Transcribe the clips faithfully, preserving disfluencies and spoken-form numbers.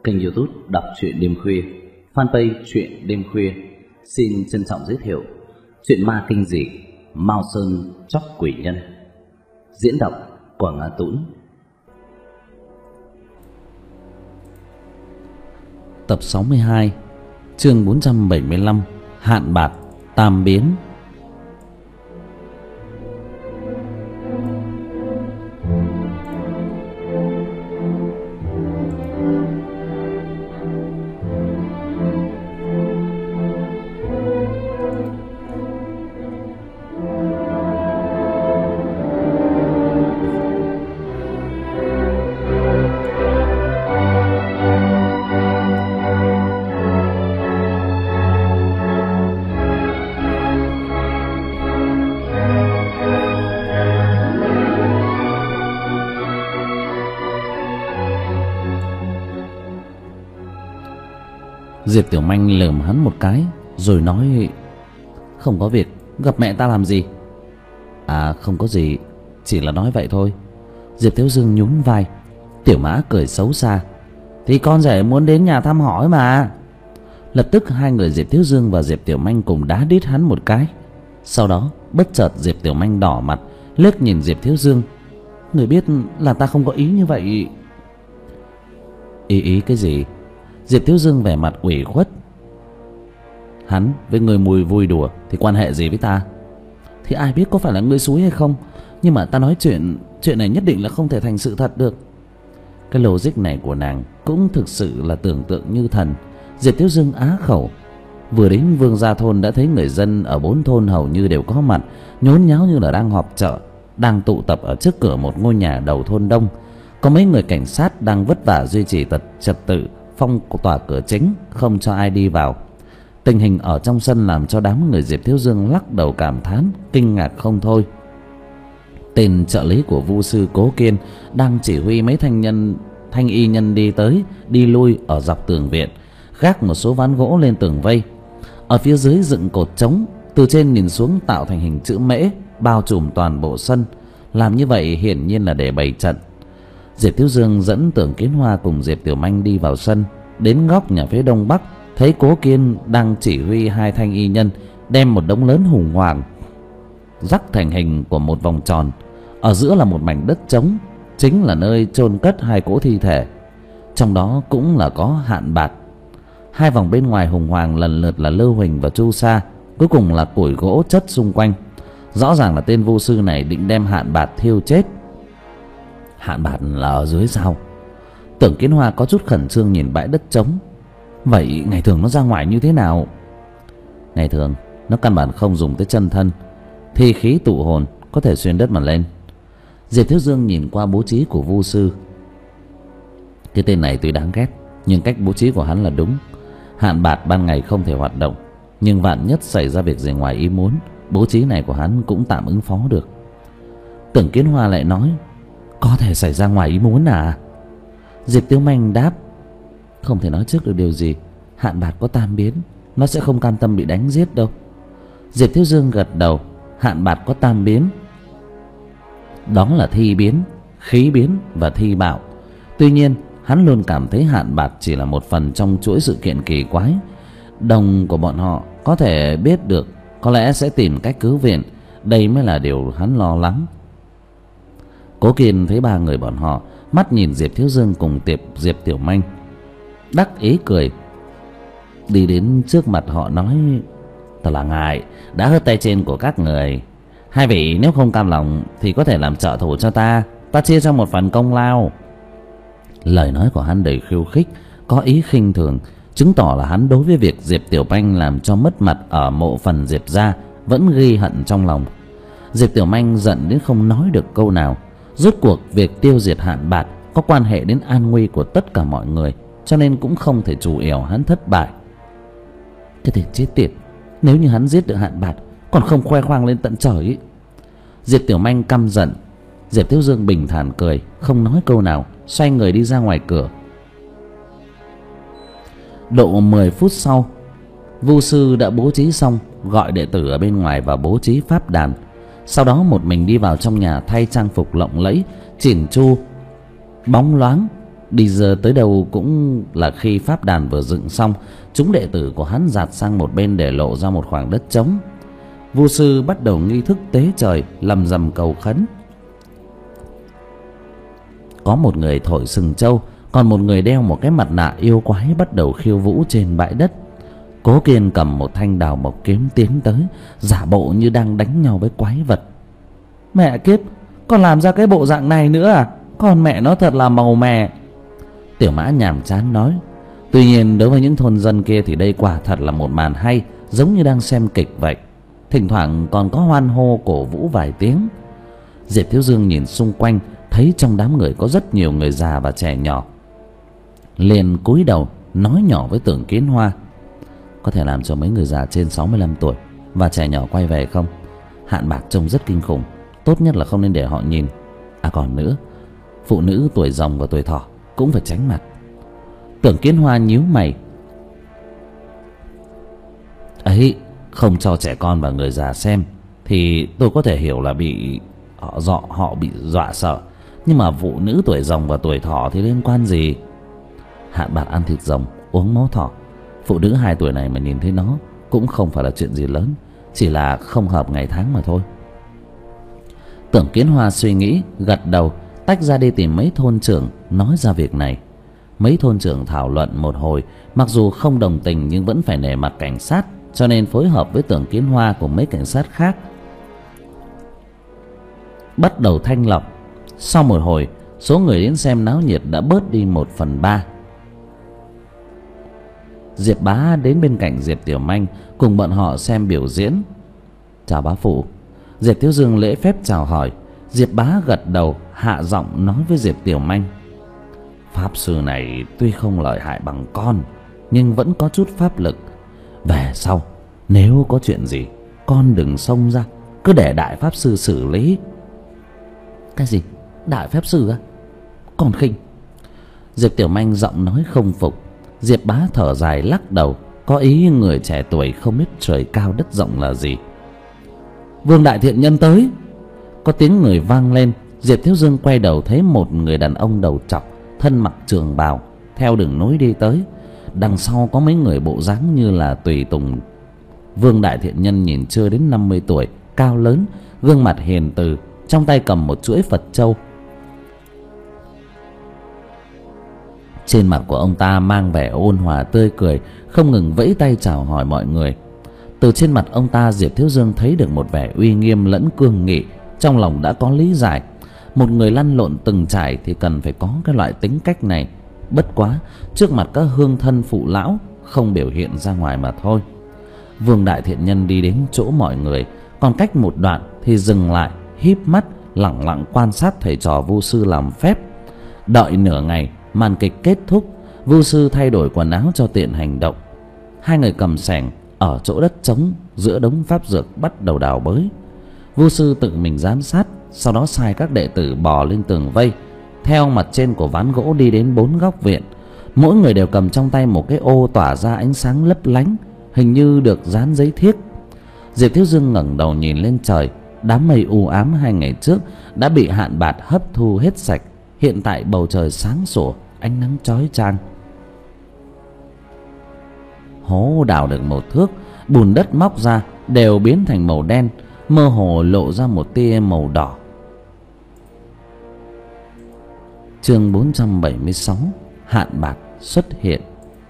kênh YouTube Đọc truyện đêm khuya, fanpage truyện đêm khuya xin trân trọng giới thiệu truyện ma kinh dị Mao Sơn Chóc Quỷ Nhân, diễn đọc Quảng Á Tũng. Tập sáu mươi hai, chương bốn trăm bảy mươi lăm, Hạn Bạt Tam Biến. Diệp Tiểu Manh lườm hắn một cái rồi nói: "Không có việc, gặp mẹ ta làm gì?" "À không có gì, chỉ là nói vậy thôi." Diệp Thiếu Dương nhún vai. Tiểu Mã cười xấu xa: "Thì con rể muốn đến nhà thăm hỏi mà." Lập tức hai người Diệp Thiếu Dương và Diệp Tiểu Manh cùng đá đít hắn một cái. Sau đó bất chợt Diệp Tiểu Manh đỏ mặt liếc nhìn Diệp Thiếu Dương: "Người biết là ta không có ý như vậy." "Ý ý cái gì?" Diệp Thiếu Dương vẻ mặt ủy khuất: "Hắn với người mùi vui đùa thì quan hệ gì với ta?" "Thì ai biết có phải là ngươi xúi hay không, nhưng mà ta nói chuyện chuyện này nhất định là không thể thành sự thật được." Cái logic này của nàng cũng thực sự là tưởng tượng như thần. Diệp Thiếu Dương á khẩu. Vừa đến Vương Gia Thôn đã thấy người dân ở bốn thôn hầu như đều có mặt, nhốn nháo như là đang họp chợ, đang tụ tập ở trước cửa một ngôi nhà đầu thôn đông. Có mấy người cảnh sát đang vất vả duy trì tật trật tự, phong tỏa cửa chính không cho ai đi vào. Tình hình ở trong sân làm cho đám người Diệp Thiếu Dương lắc đầu cảm thán, kinh ngạc không thôi. Tên trợ lý của Vu sư Cố Kiên đang chỉ huy mấy thanh nhân thanh y nhân đi tới đi lui ở dọc tường viện, gác một số ván gỗ lên tường vây. Ở phía dưới dựng cột trống, từ trên nhìn xuống tạo thành hình chữ mễ, bao trùm toàn bộ sân. Làm như vậy hiển nhiên là để bày trận. Diệp Thiếu Dương dẫn Tưởng Kiến Hoa cùng Diệp Tiểu Manh đi vào sân. Đến góc nhà phía đông bắc, thấy Cố Kiên đang chỉ huy hai thanh y nhân đem một đống lớn hùng hoàng rắc thành hình của một vòng tròn. Ở giữa là một mảnh đất trống, chính là nơi chôn cất hai cỗ thi thể. Trong đó cũng là có Hạn Bạt. Hai vòng bên ngoài hùng hoàng lần lượt là Lưu Huỳnh và Chu Sa, cuối cùng là củi gỗ chất xung quanh. Rõ ràng là tên vu sư này định đem Hạn Bạt thiêu chết. Hạn Bạt là ở dưới sao? Tưởng Kiến Hoa có chút khẩn trương nhìn bãi đất trống. Vậy ngày thường nó ra ngoài như thế nào? Ngày thường nó căn bản không dùng tới chân thân, thi khí tụ hồn có thể xuyên đất mà lên. Diệp Thiếu Dương nhìn qua bố trí của vu sư. Cái tên này tuy đáng ghét, nhưng cách bố trí của hắn là đúng. Hạn Bạt ban ngày không thể hoạt động, nhưng vạn nhất xảy ra việc gì ngoài ý muốn, bố trí này của hắn cũng tạm ứng phó được. Tưởng Kiến Hoa lại nói: "Có thể xảy ra ngoài ý muốn à?" Diệp Tiểu Manh đáp: "Không thể nói trước được điều gì. Hạn Bạt có tam biến, nó sẽ không cam tâm bị đánh giết đâu." Diệp Thiếu Dương gật đầu. Hạn Bạt có tam biến, đó là thi biến, khí biến và thi bạo. Tuy nhiên hắn luôn cảm thấy Hạn Bạt chỉ là một phần trong chuỗi sự kiện kỳ quái. Đồng của bọn họ có thể biết được, có lẽ sẽ tìm cách cứu viện. Đây mới là điều hắn lo lắng. Cố Kiên thấy ba người bọn họ, mắt nhìn Diệp Thiếu Dương cùng tiệp Diệp Tiểu Manh, đắc ý cười, đi đến trước mặt họ nói: "Thật là ngại đã hớt tay trên của các người. Hai vị nếu không cam lòng thì có thể làm trợ thủ cho ta, ta chia cho một phần công lao." Lời nói của hắn đầy khiêu khích, có ý khinh thường, chứng tỏ là hắn đối với việc Diệp Tiểu Manh làm cho mất mặt ở mộ phần Diệp gia vẫn ghi hận trong lòng. Diệp Tiểu Manh giận đến không nói được câu nào. Rốt cuộc việc tiêu diệt Hạn Bạt có quan hệ đến an nguy của tất cả mọi người, cho nên cũng không thể chủ yếu hắn thất bại. Cái tên chết tiệt, nếu như hắn giết được Hạn Bạt còn không khoe khoang lên tận trời ấy. Diệp Tiểu Manh căm giận. Diệp Thiếu Dương bình thản cười, không nói câu nào, xoay người đi ra ngoài cửa. Độ mười phút sau, vu sư đã bố trí xong, gọi đệ tử ở bên ngoài vào bố trí pháp đàn. Sau đó một mình đi vào trong nhà thay trang phục lộng lẫy, chỉn chu, bóng loáng, Đi giờ tới đâu cũng là khi pháp đàn vừa dựng xong, chúng đệ tử của hắn dạt sang một bên để lộ ra một khoảng đất trống. Vu sư bắt đầu nghi thức tế trời, lầm rầm cầu khấn. Có một người thổi sừng trâu, còn một người đeo một cái mặt nạ yêu quái bắt đầu khiêu vũ trên bãi đất. Cố Kiên cầm một thanh đào mộc kiếm tiến tới, giả bộ như đang đánh nhau với quái vật. Mẹ kiếp, còn làm ra cái bộ dạng này nữa à? Con mẹ nó thật là màu mè. Tiểu Mã nhàm chán nói. Tuy nhiên đối với những thôn dân kia thì đây quả thật là một màn hay, giống như đang xem kịch vậy. Thỉnh thoảng còn có hoan hô cổ vũ vài tiếng. Diệp Thiếu Dương nhìn xung quanh, thấy trong đám người có rất nhiều người già và trẻ nhỏ, liền cúi đầu nói nhỏ với Tưởng Kiến Hoa: có thể làm cho mấy người già trên sáu mươi lăm tuổi và trẻ nhỏ quay về không? Hạn bạc trông rất kinh khủng, tốt nhất là không nên để họ nhìn. À còn nữa, phụ nữ tuổi rồng và tuổi thỏ cũng phải tránh mặt. Tưởng Kiến Hoa nhíu mày. Ấy, không cho trẻ con và người già xem thì tôi có thể hiểu là bị họ dọ họ bị dọa sợ, nhưng mà phụ nữ tuổi rồng và tuổi thỏ thì liên quan gì? Hạn bạc ăn thịt rồng, uống máu thỏ. Phụ nữ hai tuổi này mà nhìn thấy nó cũng không phải là chuyện gì lớn, chỉ là không hợp ngày tháng mà thôi. Tưởng Kiến Hoa suy nghĩ, gật đầu, tách ra đi tìm mấy thôn trưởng nói ra việc này. Mấy thôn trưởng thảo luận một hồi, mặc dù không đồng tình nhưng vẫn phải nể mặt cảnh sát, cho nên phối hợp với Tưởng Kiến Hoa cùng mấy cảnh sát khác bắt đầu thanh lọc. Sau một hồi, số người đến xem náo nhiệt đã bớt đi một phần ba. Diệp Bá đến bên cạnh Diệp Tiểu Manh cùng bọn họ xem biểu diễn. Chào bá phụ. Diệp Thiếu Dương lễ phép chào hỏi. Diệp Bá gật đầu, hạ giọng nói với Diệp Tiểu Manh: pháp sư này tuy không lợi hại bằng con, nhưng vẫn có chút pháp lực. Về sau nếu có chuyện gì, con đừng xông ra, cứ để đại pháp sư xử lý. Cái gì? Đại pháp sư á? Con khinh. Diệp Tiểu Manh giọng nói không phục. Diệp Bá thở dài lắc đầu, có ý người trẻ tuổi không biết trời cao đất rộng là gì. Vương đại thiện nhân tới. Có tiếng người vang lên. Diệp Thiếu Dương quay đầu thấy một người đàn ông đầu trọc, thân mặc trường bào, theo đường nối đi tới. Đằng sau có mấy người bộ dáng như là tùy tùng. Vương đại thiện nhân nhìn chưa đến năm mươi tuổi, cao lớn, gương mặt hiền từ, trong tay cầm một chuỗi Phật châu. Trên mặt của ông ta mang vẻ ôn hòa tươi cười, không ngừng vẫy tay chào hỏi mọi người. Từ trên mặt ông ta, Diệp Thiếu Dương thấy được một vẻ uy nghiêm lẫn cương nghị. Trong lòng đã có lý giải, một người lăn lộn từng trải thì cần phải có cái loại tính cách này. Bất quá trước mặt các hương thân phụ lão không biểu hiện ra ngoài mà thôi. Vương đại thiện nhân đi đến chỗ mọi người, còn cách một đoạn thì dừng lại, híp mắt lẳng lặng quan sát thầy trò vu sư làm phép. Đợi nửa ngày, màn kịch kết thúc. Vu sư thay đổi quần áo cho tiện hành động. Hai người cầm xẻng ở chỗ đất trống giữa đống pháp dược bắt đầu đào bới. Vu sư tự mình giám sát, sau đó sai các đệ tử bò lên tường vây, theo mặt trên của ván gỗ đi đến bốn góc viện. Mỗi người đều cầm trong tay một cái ô tỏa ra ánh sáng lấp lánh, hình như được dán giấy thiếc. Diệp Thiếu Dương ngẩng đầu nhìn lên trời. Đám mây u ám hai ngày trước đã bị hạn bạt hấp thu hết sạch. Hiện tại bầu trời sáng sủa, ánh nắng chói chang. Hố đào được một thước, bùn đất móc ra đều biến thành màu đen, mơ hồ lộ ra một tia màu đỏ. Chương bốn trăm bảy mươi sáu, hạn bạc xuất hiện.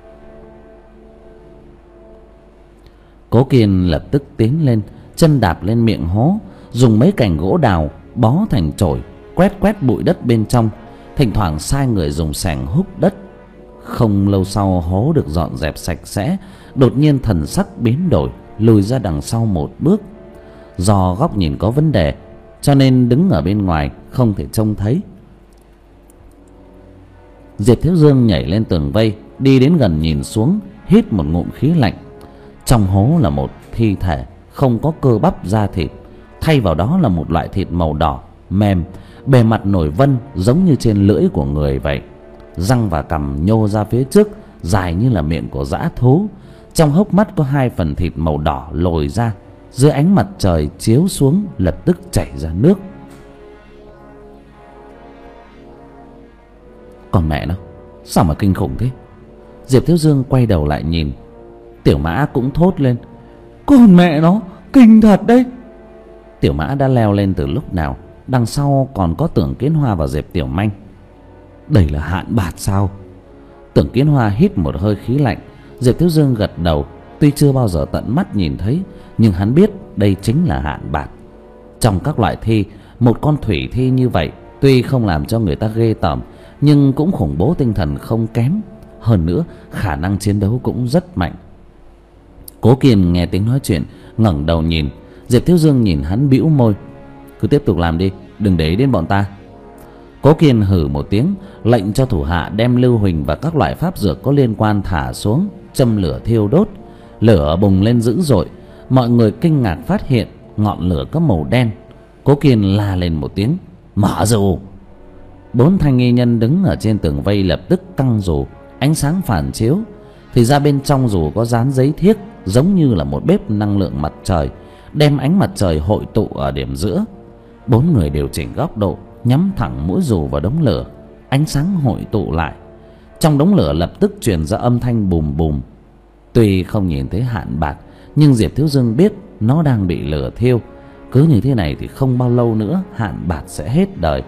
Cố Kiên lập tức tiến lên, chân đạp lên miệng hố, dùng mấy cành gỗ đào bó thành chổi, quét quét bụi đất bên trong, thỉnh thoảng sai người dùng xẻng húc đất. Không lâu sau, hố được dọn dẹp sạch sẽ. Đột nhiên thần sắc biến đổi, lùi ra đằng sau một bước. Do góc nhìn có vấn đề, cho nên đứng ở bên ngoài không thể trông thấy. Diệp Thiếu Dương nhảy lên tường vây, đi đến gần nhìn xuống, hít một ngụm khí lạnh. Trong hố là một thi thể không có cơ bắp da thịt, thay vào đó là một loại thịt màu đỏ mềm, bề mặt nổi vân giống như trên lưỡi của người vậy. Răng và cằm nhô ra phía trước, dài như là miệng của dã thú. Trong hốc mắt có hai phần thịt màu đỏ lồi ra, dưới ánh mặt trời chiếu xuống lập tức chảy ra nước. Còn mẹ nó, Sao mà kinh khủng thế? Diệp Thiếu Dương quay đầu lại nhìn. Tiểu Mã cũng thốt lên: Con mẹ nó, kinh thật đấy. Tiểu Mã đã leo lên từ lúc nào. Đằng sau còn có Tưởng Kiến Hoa và Diệp Tiểu Manh. Đây là hạn bạt sao? Tưởng Kiến Hoa hít một hơi khí lạnh. Diệp Thiếu Dương gật đầu. Tuy chưa bao giờ tận mắt nhìn thấy, nhưng hắn biết đây chính là hạn bạt. Trong các loại thi, một con thủy thi như vậy tuy không làm cho người ta ghê tởm, nhưng cũng khủng bố tinh thần không kém. Hơn nữa khả năng chiến đấu cũng rất mạnh. Cố Kiên nghe tiếng nói chuyện, ngẩng đầu nhìn. Diệp Thiếu Dương nhìn hắn bĩu môi: Cứ tiếp tục làm đi, đừng để ý đến bọn ta. Cố Kiên hừ một tiếng, lệnh cho thủ hạ đem lưu huỳnh và các loại pháp dược có liên quan thả xuống, châm lửa thiêu đốt. Lửa bùng lên dữ dội. Mọi người kinh ngạc phát hiện ngọn lửa có màu đen. Cố Kiên la lên một tiếng: Mở dù. Bốn thanh nghi nhân đứng ở trên tường vây lập tức căng dù. Ánh sáng phản chiếu thì ra bên trong dù có dán giấy thiếc, giống như là một bếp năng lượng mặt trời, đem ánh mặt trời hội tụ ở điểm giữa. Bốn người điều chỉnh góc độ, nhắm thẳng mũi dù vào đống lửa. Ánh sáng hội tụ lại. Trong đống lửa lập tức truyền ra âm thanh bùm bùm. Tuy không nhìn thấy hạn bạt, nhưng Diệp Thiếu Dương biết nó đang bị lửa thiêu. Cứ như thế này thì không bao lâu nữa hạn bạt sẽ hết đời.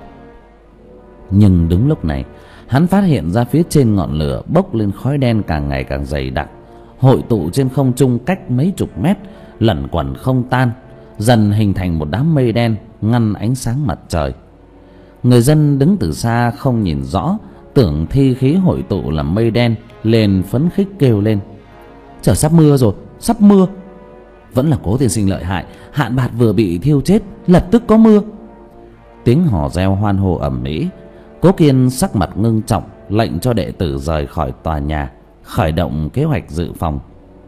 Nhưng đúng lúc này, hắn phát hiện ra phía trên ngọn lửa bốc lên khói đen càng ngày càng dày đặc, hội tụ trên không trung cách mấy chục mét, lẩn quẩn không tan, dần hình thành một đám mây đen ngăn ánh sáng mặt trời. Người dân đứng từ xa không nhìn rõ, tưởng thi khí hội tụ làm mây đen, liền phấn khích kêu lên: Trời sắp mưa rồi, sắp mưa. Vẫn là Cố tiên sinh lợi hại, hạn bạt vừa bị thiêu chết, lập tức có mưa. Tiếng hò reo hoan hô ầm ĩ. Cố Kiên sắc mặt ngưng trọng, lệnh cho đệ tử rời khỏi tòa nhà, khởi động kế hoạch dự phòng.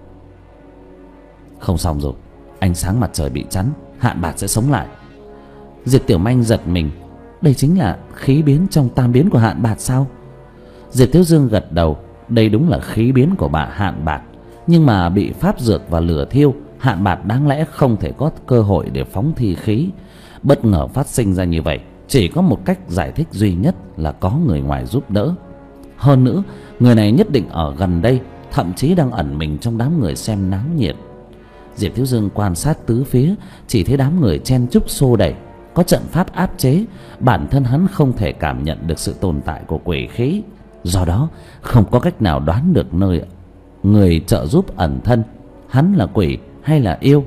Không xong rồi, ánh sáng mặt trời bị chắn, hạn bạt sẽ sống lại. Diệp Tiểu Manh giật mình: Đây chính là khí biến trong tam biến của hạn bạt sao? Diệp Thiếu Dương gật đầu. Đây đúng là khí biến của bà hạn bạt, nhưng mà bị pháp dược và lửa thiêu, hạn bạt đáng lẽ không thể có cơ hội để phóng thi khí. Bất ngờ phát sinh ra như vậy, chỉ có một cách giải thích duy nhất là có người ngoài giúp đỡ. Hơn nữa, người này nhất định ở gần đây, thậm chí đang ẩn mình trong đám người xem náo nhiệt. Diệp Thiếu Dương quan sát tứ phía, chỉ thấy đám người chen chúc xô đẩy, có trận pháp áp chế. Bản thân hắn không thể cảm nhận được sự tồn tại của quỷ khí, do đó không có cách nào đoán được nơi người trợ giúp ẩn thân, hắn là quỷ hay là yêu.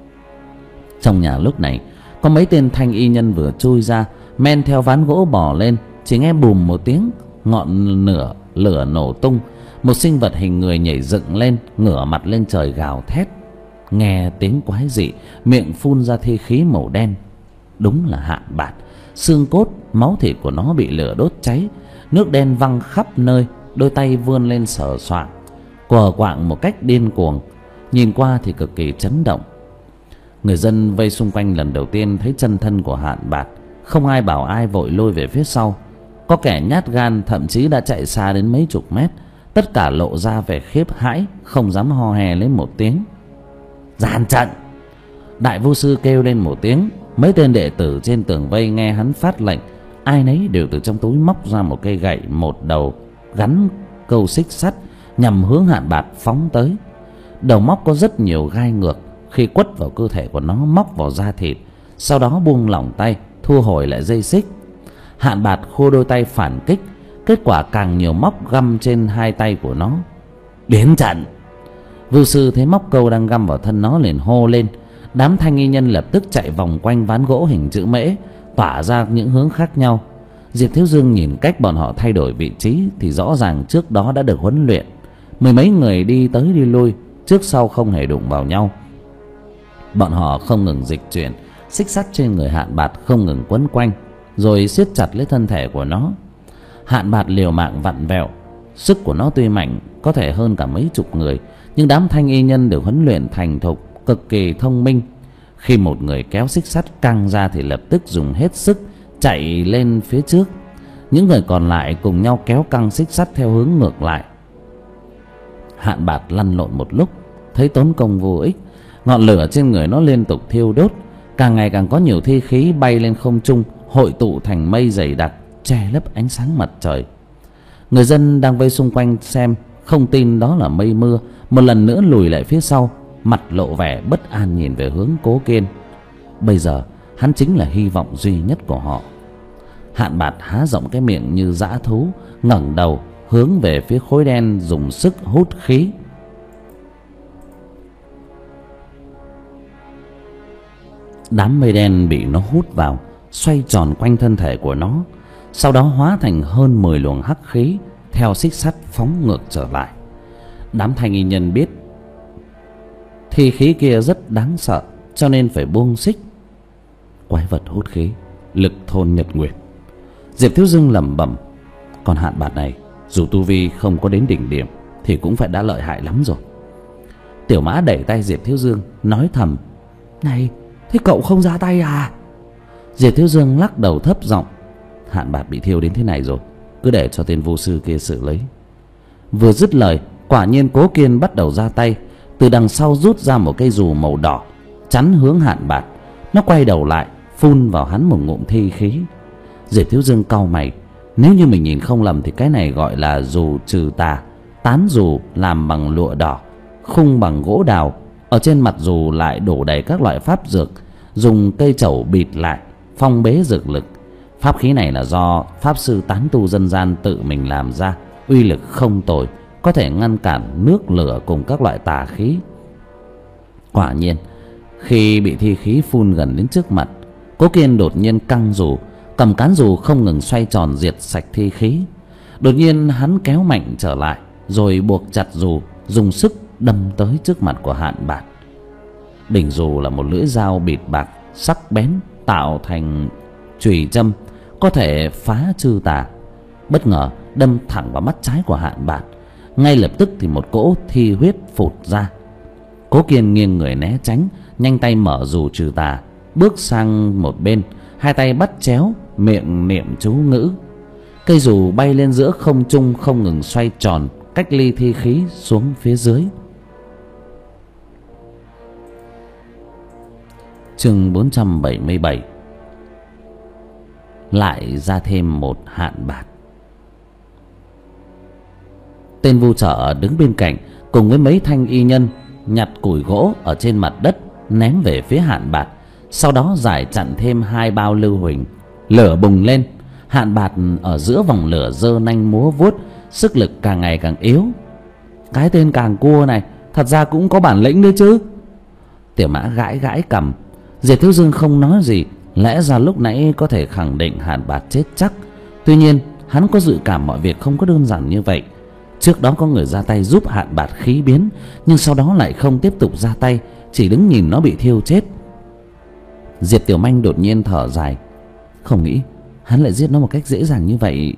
Trong nhà lúc này có mấy tên thanh y nhân vừa chui ra, men theo ván gỗ bò lên. Chỉ nghe bùm một tiếng, ngọn lửa lửa nổ tung. Một sinh vật hình người nhảy dựng lên, ngửa mặt lên trời gào thét. Nghe tiếng quái dị, miệng phun ra thi khí màu đen. Đúng là hạn bạt. Xương cốt, máu thịt của nó bị lửa đốt cháy, nước đen văng khắp nơi. Đôi tay vươn lên sờ soạng, quờ quạng một cách điên cuồng, nhìn qua thì cực kỳ chấn động. Người dân vây xung quanh lần đầu tiên thấy chân thân của hạn bạt, không ai bảo ai vội lôi về phía sau. Có kẻ nhát gan thậm chí đã chạy xa đến mấy chục mét. Tất cả lộ ra vẻ khiếp hãi, không dám ho hè lên một tiếng. Gian trận! Đại Vô Sư kêu lên một tiếng. Mấy tên đệ tử trên tường vây nghe hắn phát lệnh, ai nấy đều từ trong túi móc ra một cây gậy một đầu, gắn câu xích sắt, nhằm hướng hạn bạt phóng tới. Đầu móc có rất nhiều gai ngược, khi quất vào cơ thể của nó móc vào da thịt, sau đó buông lỏng tay, thu hồi lại dây xích. Hạn bạt khô đôi tay phản kích, kết quả càng nhiều móc găm trên hai tay của nó. Biến trận! Vưu Sư thấy móc câu đang găm vào thân nó liền hô lên. Đám thanh nghi nhân lập tức chạy vòng quanh ván gỗ hình chữ mễ, tỏa ra những hướng khác nhau. Diệp Thiếu Dương nhìn cách bọn họ thay đổi vị trí thì rõ ràng trước đó đã được huấn luyện. Mười mấy người đi tới đi lui, trước sau không hề đụng vào nhau. Bọn họ không ngừng dịch chuyển, xích sắt trên người hạn bạt không ngừng quấn quanh, rồi siết chặt lấy thân thể của nó. Hạn bạt liều mạng vặn vẹo. Sức của nó tuy mạnh, có thể hơn cả mấy chục người, nhưng đám thanh y nhân được huấn luyện thành thục, cực kỳ thông minh. Khi một người kéo xích sắt căng ra thì lập tức dùng hết sức chạy lên phía trước. Những người còn lại cùng nhau kéo căng xích sắt theo hướng ngược lại. Hạn bạt lăn lộn một lúc, thấy tốn công vô ích. Ngọn lửa trên người nó liên tục thiêu đốt, càng ngày càng có nhiều thi khí bay lên không trung, hội tụ thành mây dày đặc che lấp ánh sáng mặt trời. Người dân đang vây xung quanh xem, không tin đó là mây mưa, một lần nữa lùi lại phía sau, mặt lộ vẻ bất an nhìn về hướng Cố Kiên. Bây giờ hắn chính là hy vọng duy nhất của họ. Hạn Bạt há rộng cái miệng như dã thú, ngẩng đầu hướng về phía khối đen, dùng sức hút khí. Đám mây đen bị nó hút vào, xoay tròn quanh thân thể của nó, sau đó hóa thành hơn mười luồng hắc khí theo xích sắt phóng ngược trở lại. Đám thanh y nhân biết thi khí kia rất đáng sợ, cho nên phải buông xích. Quái vật hút khí, lực thôn nhật nguyệt. Diệp Thiếu Dương lẩm bẩm, còn Hạn Bạt này dù tu vi không có đến đỉnh điểm thì cũng phải đã lợi hại lắm rồi. Tiểu Mã đẩy tay Diệp Thiếu Dương, nói thầm, này, thế cậu không ra tay à? Diệp Thiếu Dương lắc đầu thấp giọng, Hạn Bạt bị thiêu đến thế này rồi, cứ để cho tên vô sư kia xử lấy. Vừa dứt lời, quả nhiên Cố Kiên bắt đầu ra tay, từ đằng sau rút ra một cây dù màu đỏ chắn hướng Hạn Bạt. Nó quay đầu lại phun vào hắn một ngụm thi khí. Diệp Thiếu Dương cau mày, nếu như mình nhìn không lầm thì cái này gọi là dù trừ tà. Tán dù làm bằng lụa đỏ, khung bằng gỗ đào, ở trên mặt dù lại đổ đầy các loại pháp dược, dùng cây trẩu bịt lại, phong bế dược lực. Pháp khí này là do pháp sư tán tu dân gian tự mình làm ra, uy lực không tồi, có thể ngăn cản nước lửa cùng các loại tà khí. Quả nhiên, khi bị thi khí phun gần đến trước mặt, Cố Kiên đột nhiên căng dù, cầm cán dù không ngừng xoay tròn diệt sạch thi khí. Đột nhiên hắn kéo mạnh trở lại, rồi buộc chặt dù, dùng sức đâm tới trước mặt của Hạn Bạt. Đỉnh dù là một lưỡi dao bịt bạc sắc bén, tạo thành chùy châm, có thể phá chư tà. Bất ngờ đâm thẳng vào mắt trái của Hạn Bạt. Ngay lập tức thì một cỗ thi huyết phụt ra. Cố Kiên nghiêng người né tránh, nhanh tay mở dù trừ tà, bước sang một bên, hai tay bắt chéo, miệng niệm chú ngữ. Cây dù bay lên giữa không trung, không ngừng xoay tròn, cách ly thi khí xuống phía dưới. Chương bốn trăm bảy mươi bảy. Lại ra thêm một Hạn Bạt. Tên vu trợ đứng bên cạnh cùng với mấy thanh y nhân nhặt củi gỗ ở trên mặt đất ném về phía Hạn Bạt, sau đó giải chặn thêm hai bao lưu huỳnh. Lửa bùng lên, Hạn Bạt ở giữa vòng lửa giơ nanh múa vuốt, sức lực càng ngày càng yếu. Cái tên càng cua này thật ra cũng có bản lĩnh đấy chứ. Tiểu Mã gãi gãi cằm. Diệp Thiếu Dương không nói gì, lẽ ra lúc nãy có thể khẳng định Hạn Bạt chết chắc. Tuy nhiên hắn có dự cảm mọi việc không có đơn giản như vậy. Trước đó có người ra tay giúp Hạn Bạt khí biến, nhưng sau đó lại không tiếp tục ra tay, chỉ đứng nhìn nó bị thiêu chết. Diệp Tiểu Manh đột nhiên thở dài, không nghĩ hắn lại giết nó một cách dễ dàng như vậy.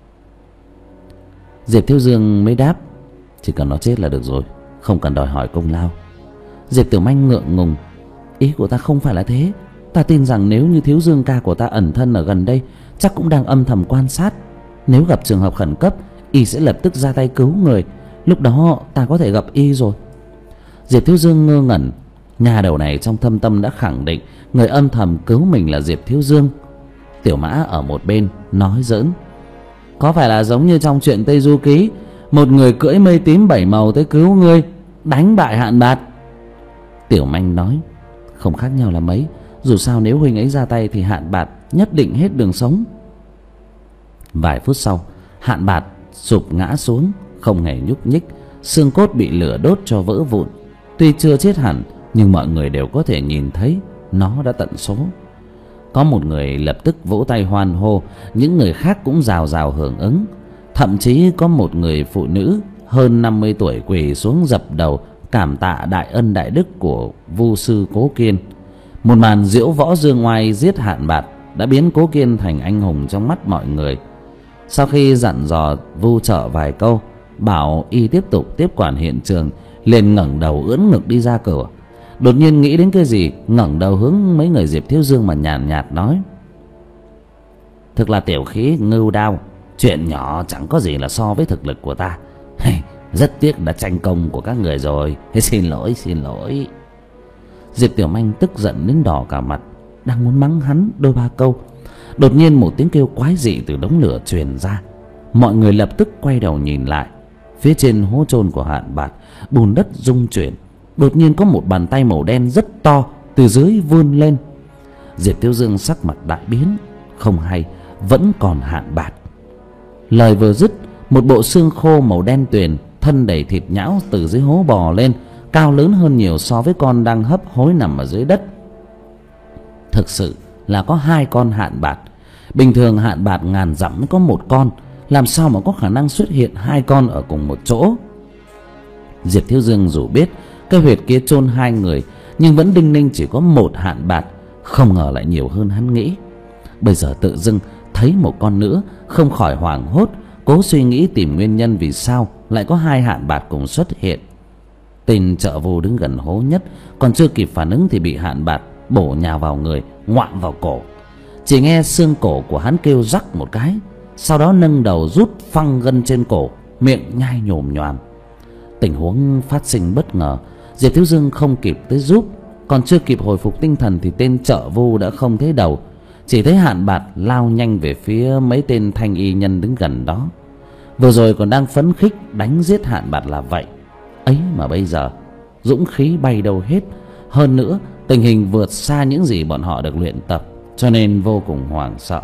Diệp Thiếu Dương mới đáp, chỉ cần nó chết là được rồi, không cần đòi hỏi công lao. Diệp Tiểu Manh ngượng ngùng, ý của ta không phải là thế. Ta tin rằng nếu như Thiếu Dương ca của ta ẩn thân ở gần đây, chắc cũng đang âm thầm quan sát. Nếu gặp trường hợp khẩn cấp, y sẽ lập tức ra tay cứu người. Lúc đó ta có thể gặp y rồi. Diệp Thiếu Dương ngơ ngẩn. Nhà đầu này trong thâm tâm đã khẳng định người âm thầm cứu mình là Diệp Thiếu Dương. Tiểu Mã ở một bên nói giỡn, có phải là giống như trong truyện Tây Du Ký, một người cưỡi mây tím bảy màu tới cứu ngươi, đánh bại Hạn Bạt? Tiểu Manh nói, không khác nhau là mấy. Dù sao nếu huynh ấy ra tay thì Hạn Bạt nhất định hết đường sống. Vài phút sau, Hạn Bạt sụp ngã xuống, không hề nhúc nhích, xương cốt bị lửa đốt cho vỡ vụn. Tuy chưa chết hẳn, nhưng mọi người đều có thể nhìn thấy nó đã tận số. Có một người lập tức vỗ tay hoan hô, những người khác cũng rào rào hưởng ứng. Thậm chí có một người phụ nữ hơn năm mươi tuổi quỳ xuống dập đầu cảm tạ đại ân đại đức của vu sư Cố Kiên. Một màn diễu võ dương oai giết Hạn Bạt đã biến Cố Kiên thành anh hùng trong mắt mọi người. Sau khi dặn dò vu trợ vài câu, bảo y tiếp tục tiếp quản hiện trường, liền ngẩng đầu ưỡn ngực đi ra cửa. Đột nhiên nghĩ đến cái gì, ngẩng đầu hướng mấy người Diệp Thiếu Dương mà nhàn nhạt, nhạt nói, thực là tiểu khí ngưu đao, chuyện nhỏ chẳng có gì là so với thực lực của ta. Rất tiếc đã tranh công của các người rồi. Xin lỗi, xin lỗi. Diệp Tiểu Manh tức giận đến đỏ cả mặt, đang muốn mắng hắn đôi ba câu. Đột nhiên một tiếng kêu quái dị từ đống lửa truyền ra. Mọi người lập tức quay đầu nhìn lại. Phía trên hố chôn của Hạn Bạt, bùn đất rung chuyển. Đột nhiên có một bàn tay màu đen rất to từ dưới vươn lên. Diệp Thiếu Dương sắc mặt đại biến. Không hay, vẫn còn Hạn Bạt. Lời vừa dứt, một bộ xương khô màu đen tuyền, thân đầy thịt nhão từ dưới hố bò lên, cao lớn hơn nhiều so với con đang hấp hối nằm ở dưới đất. Thực sự là có hai con Hạn Bạt. Bình thường Hạn Bạt ngàn dặm mới có một con, làm sao mà có khả năng xuất hiện hai con ở cùng một chỗ. Diệp Thiếu Dương dù biết cái huyệt kia chôn hai người, nhưng vẫn đinh ninh chỉ có một Hạn Bạt, không ngờ lại nhiều hơn hắn nghĩ. Bây giờ tự dưng thấy một con nữa, không khỏi hoảng hốt, cố suy nghĩ tìm nguyên nhân vì sao lại có hai Hạn Bạt cùng xuất hiện. Tên trợ vô đứng gần hố nhất còn chưa kịp phản ứng thì bị Hạn Bạt bổ nhào vào người, ngoạm vào cổ. Chỉ nghe xương cổ của hắn kêu rắc một cái, sau đó nâng đầu rút phăng gân trên cổ, miệng nhai nhồm nhoàm. Tình huống phát sinh bất ngờ, Diệp Thiếu Dương không kịp tới giúp. Còn chưa kịp hồi phục tinh thần thì tên trợ vô đã không thấy đầu, chỉ thấy Hạn Bạt lao nhanh về phía mấy tên thanh y nhân đứng gần đó. Vừa rồi còn đang phấn khích đánh giết Hạn Bạt là vậy, ấy mà bây giờ dũng khí bay đâu hết. Hơn nữa tình hình vượt xa những gì bọn họ được luyện tập, cho nên vô cùng hoảng sợ.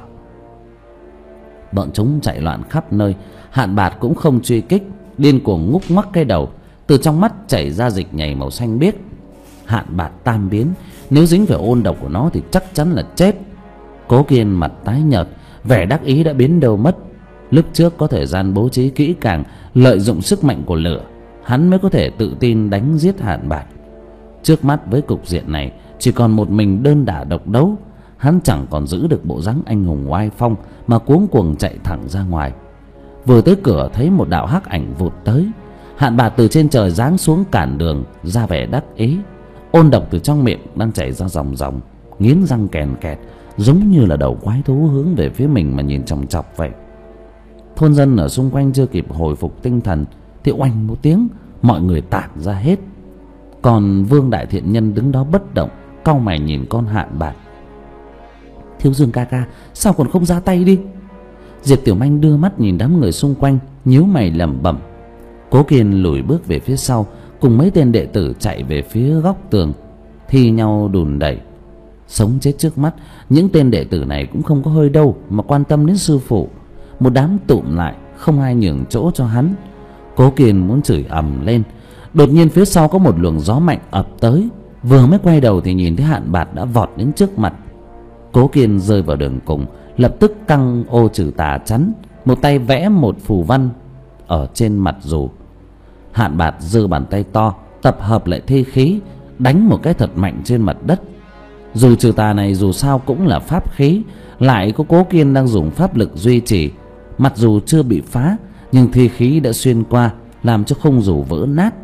Bọn chúng chạy loạn khắp nơi. Hạn Bạt cũng không truy kích, điên cuồng ngúc ngoắc cái đầu, từ trong mắt chảy ra dịch nhầy màu xanh biếc. Hạn Bạt tam biến, nếu dính phải ôn độc của nó thì chắc chắn là chết. Cố Kiên mặt tái nhợt, vẻ đắc ý đã biến đâu mất. Lúc trước có thời gian bố trí kỹ càng, lợi dụng sức mạnh của lửa, hắn mới có thể tự tin đánh giết Hạn Bạt. Trước mắt với cục diện này, chỉ còn một mình đơn đả độc đấu, hắn chẳng còn giữ được bộ dáng anh hùng oai phong mà cuống cuồng chạy thẳng ra ngoài. Vừa tới cửa thấy một đạo hắc ảnh vụt tới. Hạn Bạt từ trên trời giáng xuống cản đường, ra vẻ đắc ý. Ôn độc từ trong miệng đang chảy ra ròng ròng, nghiến răng kèn kẹt, giống như là đầu quái thú hướng về phía mình mà nhìn chòng chọc vậy. Thôn dân ở xung quanh chưa kịp hồi phục tinh thần thì oanh một tiếng, mọi người tản ra hết. Còn Vương Đại Thiện Nhân đứng đó bất động, cau mày nhìn con Hạn Bạt. Thiếu Dương ca ca, sao còn không ra tay đi? Diệp Tiểu Manh đưa mắt nhìn đám người xung quanh, nhíu mày lẩm bẩm. Cố Kiên lùi bước về phía sau, cùng mấy tên đệ tử chạy về phía góc tường, thi nhau đùn đẩy. Sống chết trước mắt, những tên đệ tử này cũng không có hơi đâu mà quan tâm đến sư phụ. Một đám tụm lại, không ai nhường chỗ cho hắn. Cố Kiên muốn chửi ầm lên, đột nhiên phía sau có một luồng gió mạnh ập tới. Vừa mới quay đầu thì nhìn thấy Hạn Bạt đã vọt đến trước mặt. Cố Kiên rơi vào đường cùng, lập tức căng ô trừ tà chắn, một tay vẽ một phù văn ở trên mặt dù. Hạn Bạt giơ bàn tay to, tập hợp lại thi khí, đánh một cái thật mạnh trên mặt đất. Dù trừ tà này dù sao cũng là pháp khí, lại có Cố Kiên đang dùng pháp lực duy trì. Mặc dù chưa bị phá, nhưng thi khí đã xuyên qua, làm cho khung dù vỡ nát.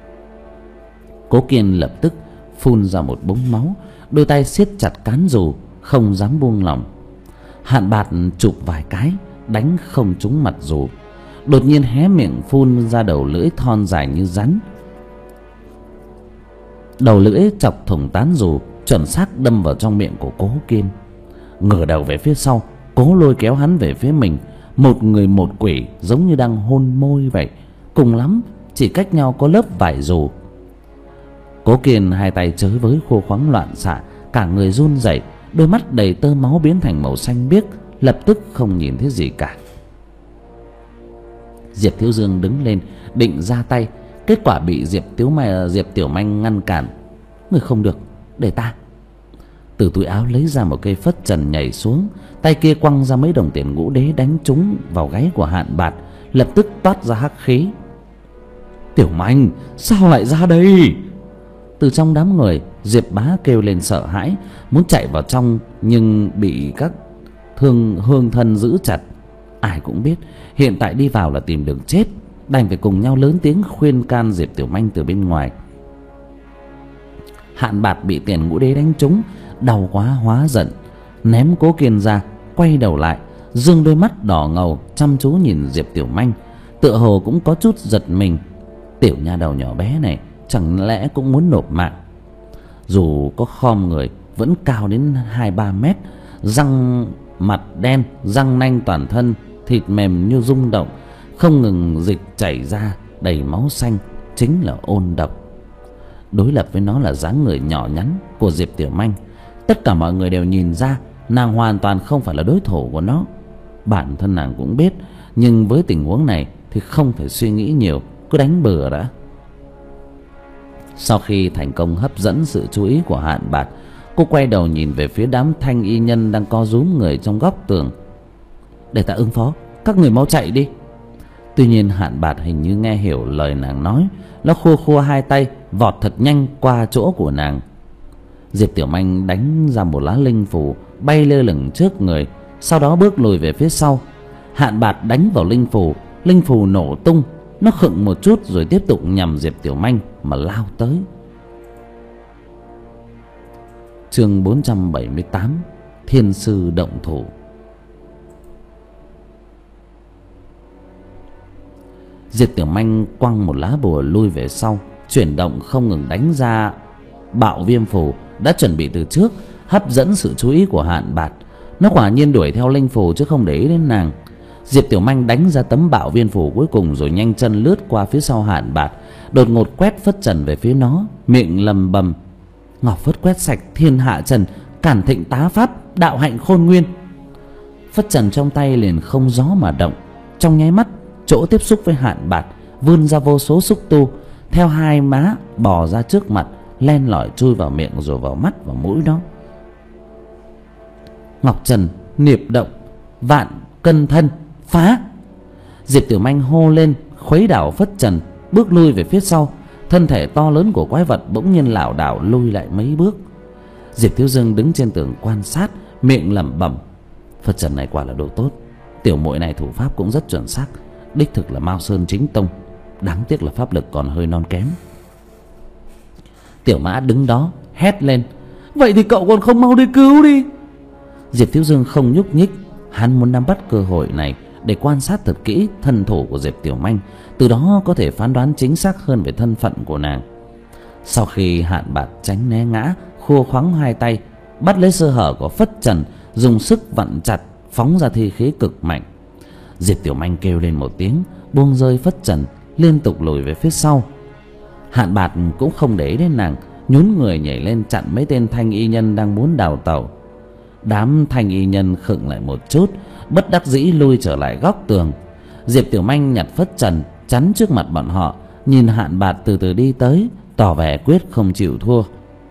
Cố Kiên lập tức phun ra một búng máu, đôi tay siết chặt cán dù, không dám buông lỏng. Hạn Bạt chụp vài cái, đánh không trúng mặt dù. Đột nhiên hé miệng phun ra đầu lưỡi thon dài như rắn. Đầu lưỡi chọc thủng tán dù, chuẩn xác đâm vào trong miệng của Cố Kiên. Ngửa đầu về phía sau, cố lôi kéo hắn về phía mình. Một người một quỷ, giống như đang hôn môi vậy. Cùng lắm chỉ cách nhau có lớp vải dù. Cố Kiên hai tay chới với khô khoắng loạn xạ, cả người run rẩy, đôi mắt đầy tơ máu biến thành màu xanh biếc, lập tức không nhìn thấy gì cả. Diệp Thiếu Dương đứng lên định ra tay, kết quả bị Diệp Tiểu Manh, Diệp Tiểu Manh ngăn cản. Người không được, để ta. Từ túi áo lấy ra một cây phất trần nhảy xuống, tay kia quăng ra mấy đồng tiền ngũ đế đánh trúng vào gáy của Hạn Bạt, lập tức toát ra hắc khí. Tiểu Manh, sao lại ra đây? Từ trong đám người, Diệp Bá kêu lên sợ hãi, muốn chạy vào trong nhưng bị các thương hương thân giữ chặt. Ai cũng biết hiện tại đi vào là tìm đường chết, đành phải cùng nhau lớn tiếng khuyên can Diệp Tiểu Manh từ bên ngoài. Hạn Bạt bị tiền ngũ đế đánh trúng, đau quá hóa giận, ném Cố Kiên ra, quay đầu lại, dương đôi mắt đỏ ngầu chăm chú nhìn Diệp Tiểu Manh, tựa hồ cũng có chút giật mình. Tiểu nha đầu nhỏ bé này chẳng lẽ cũng muốn nộp mạng? Dù có khom người, vẫn cao đến hai ba mét, răng mặt đen, răng nanh toàn thân, thịt mềm như rung động, không ngừng dịch chảy ra đầy máu xanh, chính là ôn độc. Đối lập với nó là dáng người nhỏ nhắn của Diệp Tiểu Manh. Tất cả mọi người đều nhìn ra nàng hoàn toàn không phải là đối thủ của nó. Bản thân nàng cũng biết, nhưng với tình huống này thì không thể suy nghĩ nhiều, cứ đánh bừa đã. Sau khi thành công hấp dẫn sự chú ý của Hạn Bạt, cô quay đầu nhìn về phía đám thanh y nhân đang co rúm người trong góc tường. Để ta ứng phó, các người mau chạy đi. Tuy nhiên Hạn Bạt hình như nghe hiểu lời nàng nói, nó khua khua hai tay vọt thật nhanh qua chỗ của nàng. Diệp Tiểu Manh đánh ra một lá linh phù bay lơ lửng trước người, sau đó bước lùi về phía sau. Hạn Bạt đánh vào linh phù, linh phù nổ tung, nó khựng một chút rồi tiếp tục nhằm Diệp Tiểu Manh mà lao tới. Chương bốn trăm bảy mươi tám, Thiên sư động thủ. Diệp Tiểu Manh quăng một lá bùa lui về sau, chuyển động không ngừng đánh ra bạo viêm phù đã chuẩn bị từ trước, hấp dẫn sự chú ý của Hạn Bạt. Nó quả nhiên đuổi theo linh phù chứ không để ý đến nàng. Diệp Tiểu Manh đánh ra tấm bạo viên phù cuối cùng rồi nhanh chân lướt qua phía sau Hạn Bạt, đột ngột quét phất trần về phía nó, miệng lầm bầm: Ngọc phất quét sạch thiên hạ trần, cản thịnh tá pháp, đạo hạnh khôn nguyên. Phất trần trong tay liền không gió mà động. Trong nháy mắt, chỗ tiếp xúc với Hạn Bạt vươn ra vô số xúc tu, theo hai má bò ra trước mặt, len lỏi chui vào miệng rồi vào mắt và mũi nó. Ngọc trần niệp động, vạn cân thân, phá! Diệp Tiểu Manh hô lên, khuấy đảo phất trần, bước lui về phía sau. Thân thể to lớn của quái vật bỗng nhiên lảo đảo lui lại mấy bước. Diệp Thiếu Dương đứng trên tường quan sát, miệng lẩm bẩm: Phất trần này quả là đồ tốt, tiểu muội này thủ pháp cũng rất chuẩn xác, đích thực là Mao Sơn chính tông. Đáng tiếc là pháp lực còn hơi non kém. Tiểu Mã đứng đó hét lên: Vậy thì cậu còn không mau đi cứu đi! Diệp Thiếu Dương không nhúc nhích. Hắn muốn nắm bắt cơ hội này để quan sát thật kỹ thân thủ của Diệp Tiểu Manh, từ đó có thể phán đoán chính xác hơn về thân phận của nàng. Sau khi Hạn Bạt tránh né ngã, khua khoắng hai tay bắt lấy sơ hở của phất trần, dùng sức vặn chặt, phóng ra thi khí cực mạnh. Diệp Tiểu Manh kêu lên một tiếng, buông rơi phất trần, liên tục lùi về phía sau. Hạn Bạt cũng không để ý đến nàng, nhún người nhảy lên chặn mấy tên thanh y nhân đang muốn đào tẩu. Đám thanh y nhân khựng lại một chút, bất đắc dĩ lui trở lại góc tường. Diệp Tiểu Manh nhặt phất trần chắn trước mặt bọn họ, nhìn Hạn Bạt từ từ đi tới, tỏ vẻ quyết không chịu thua.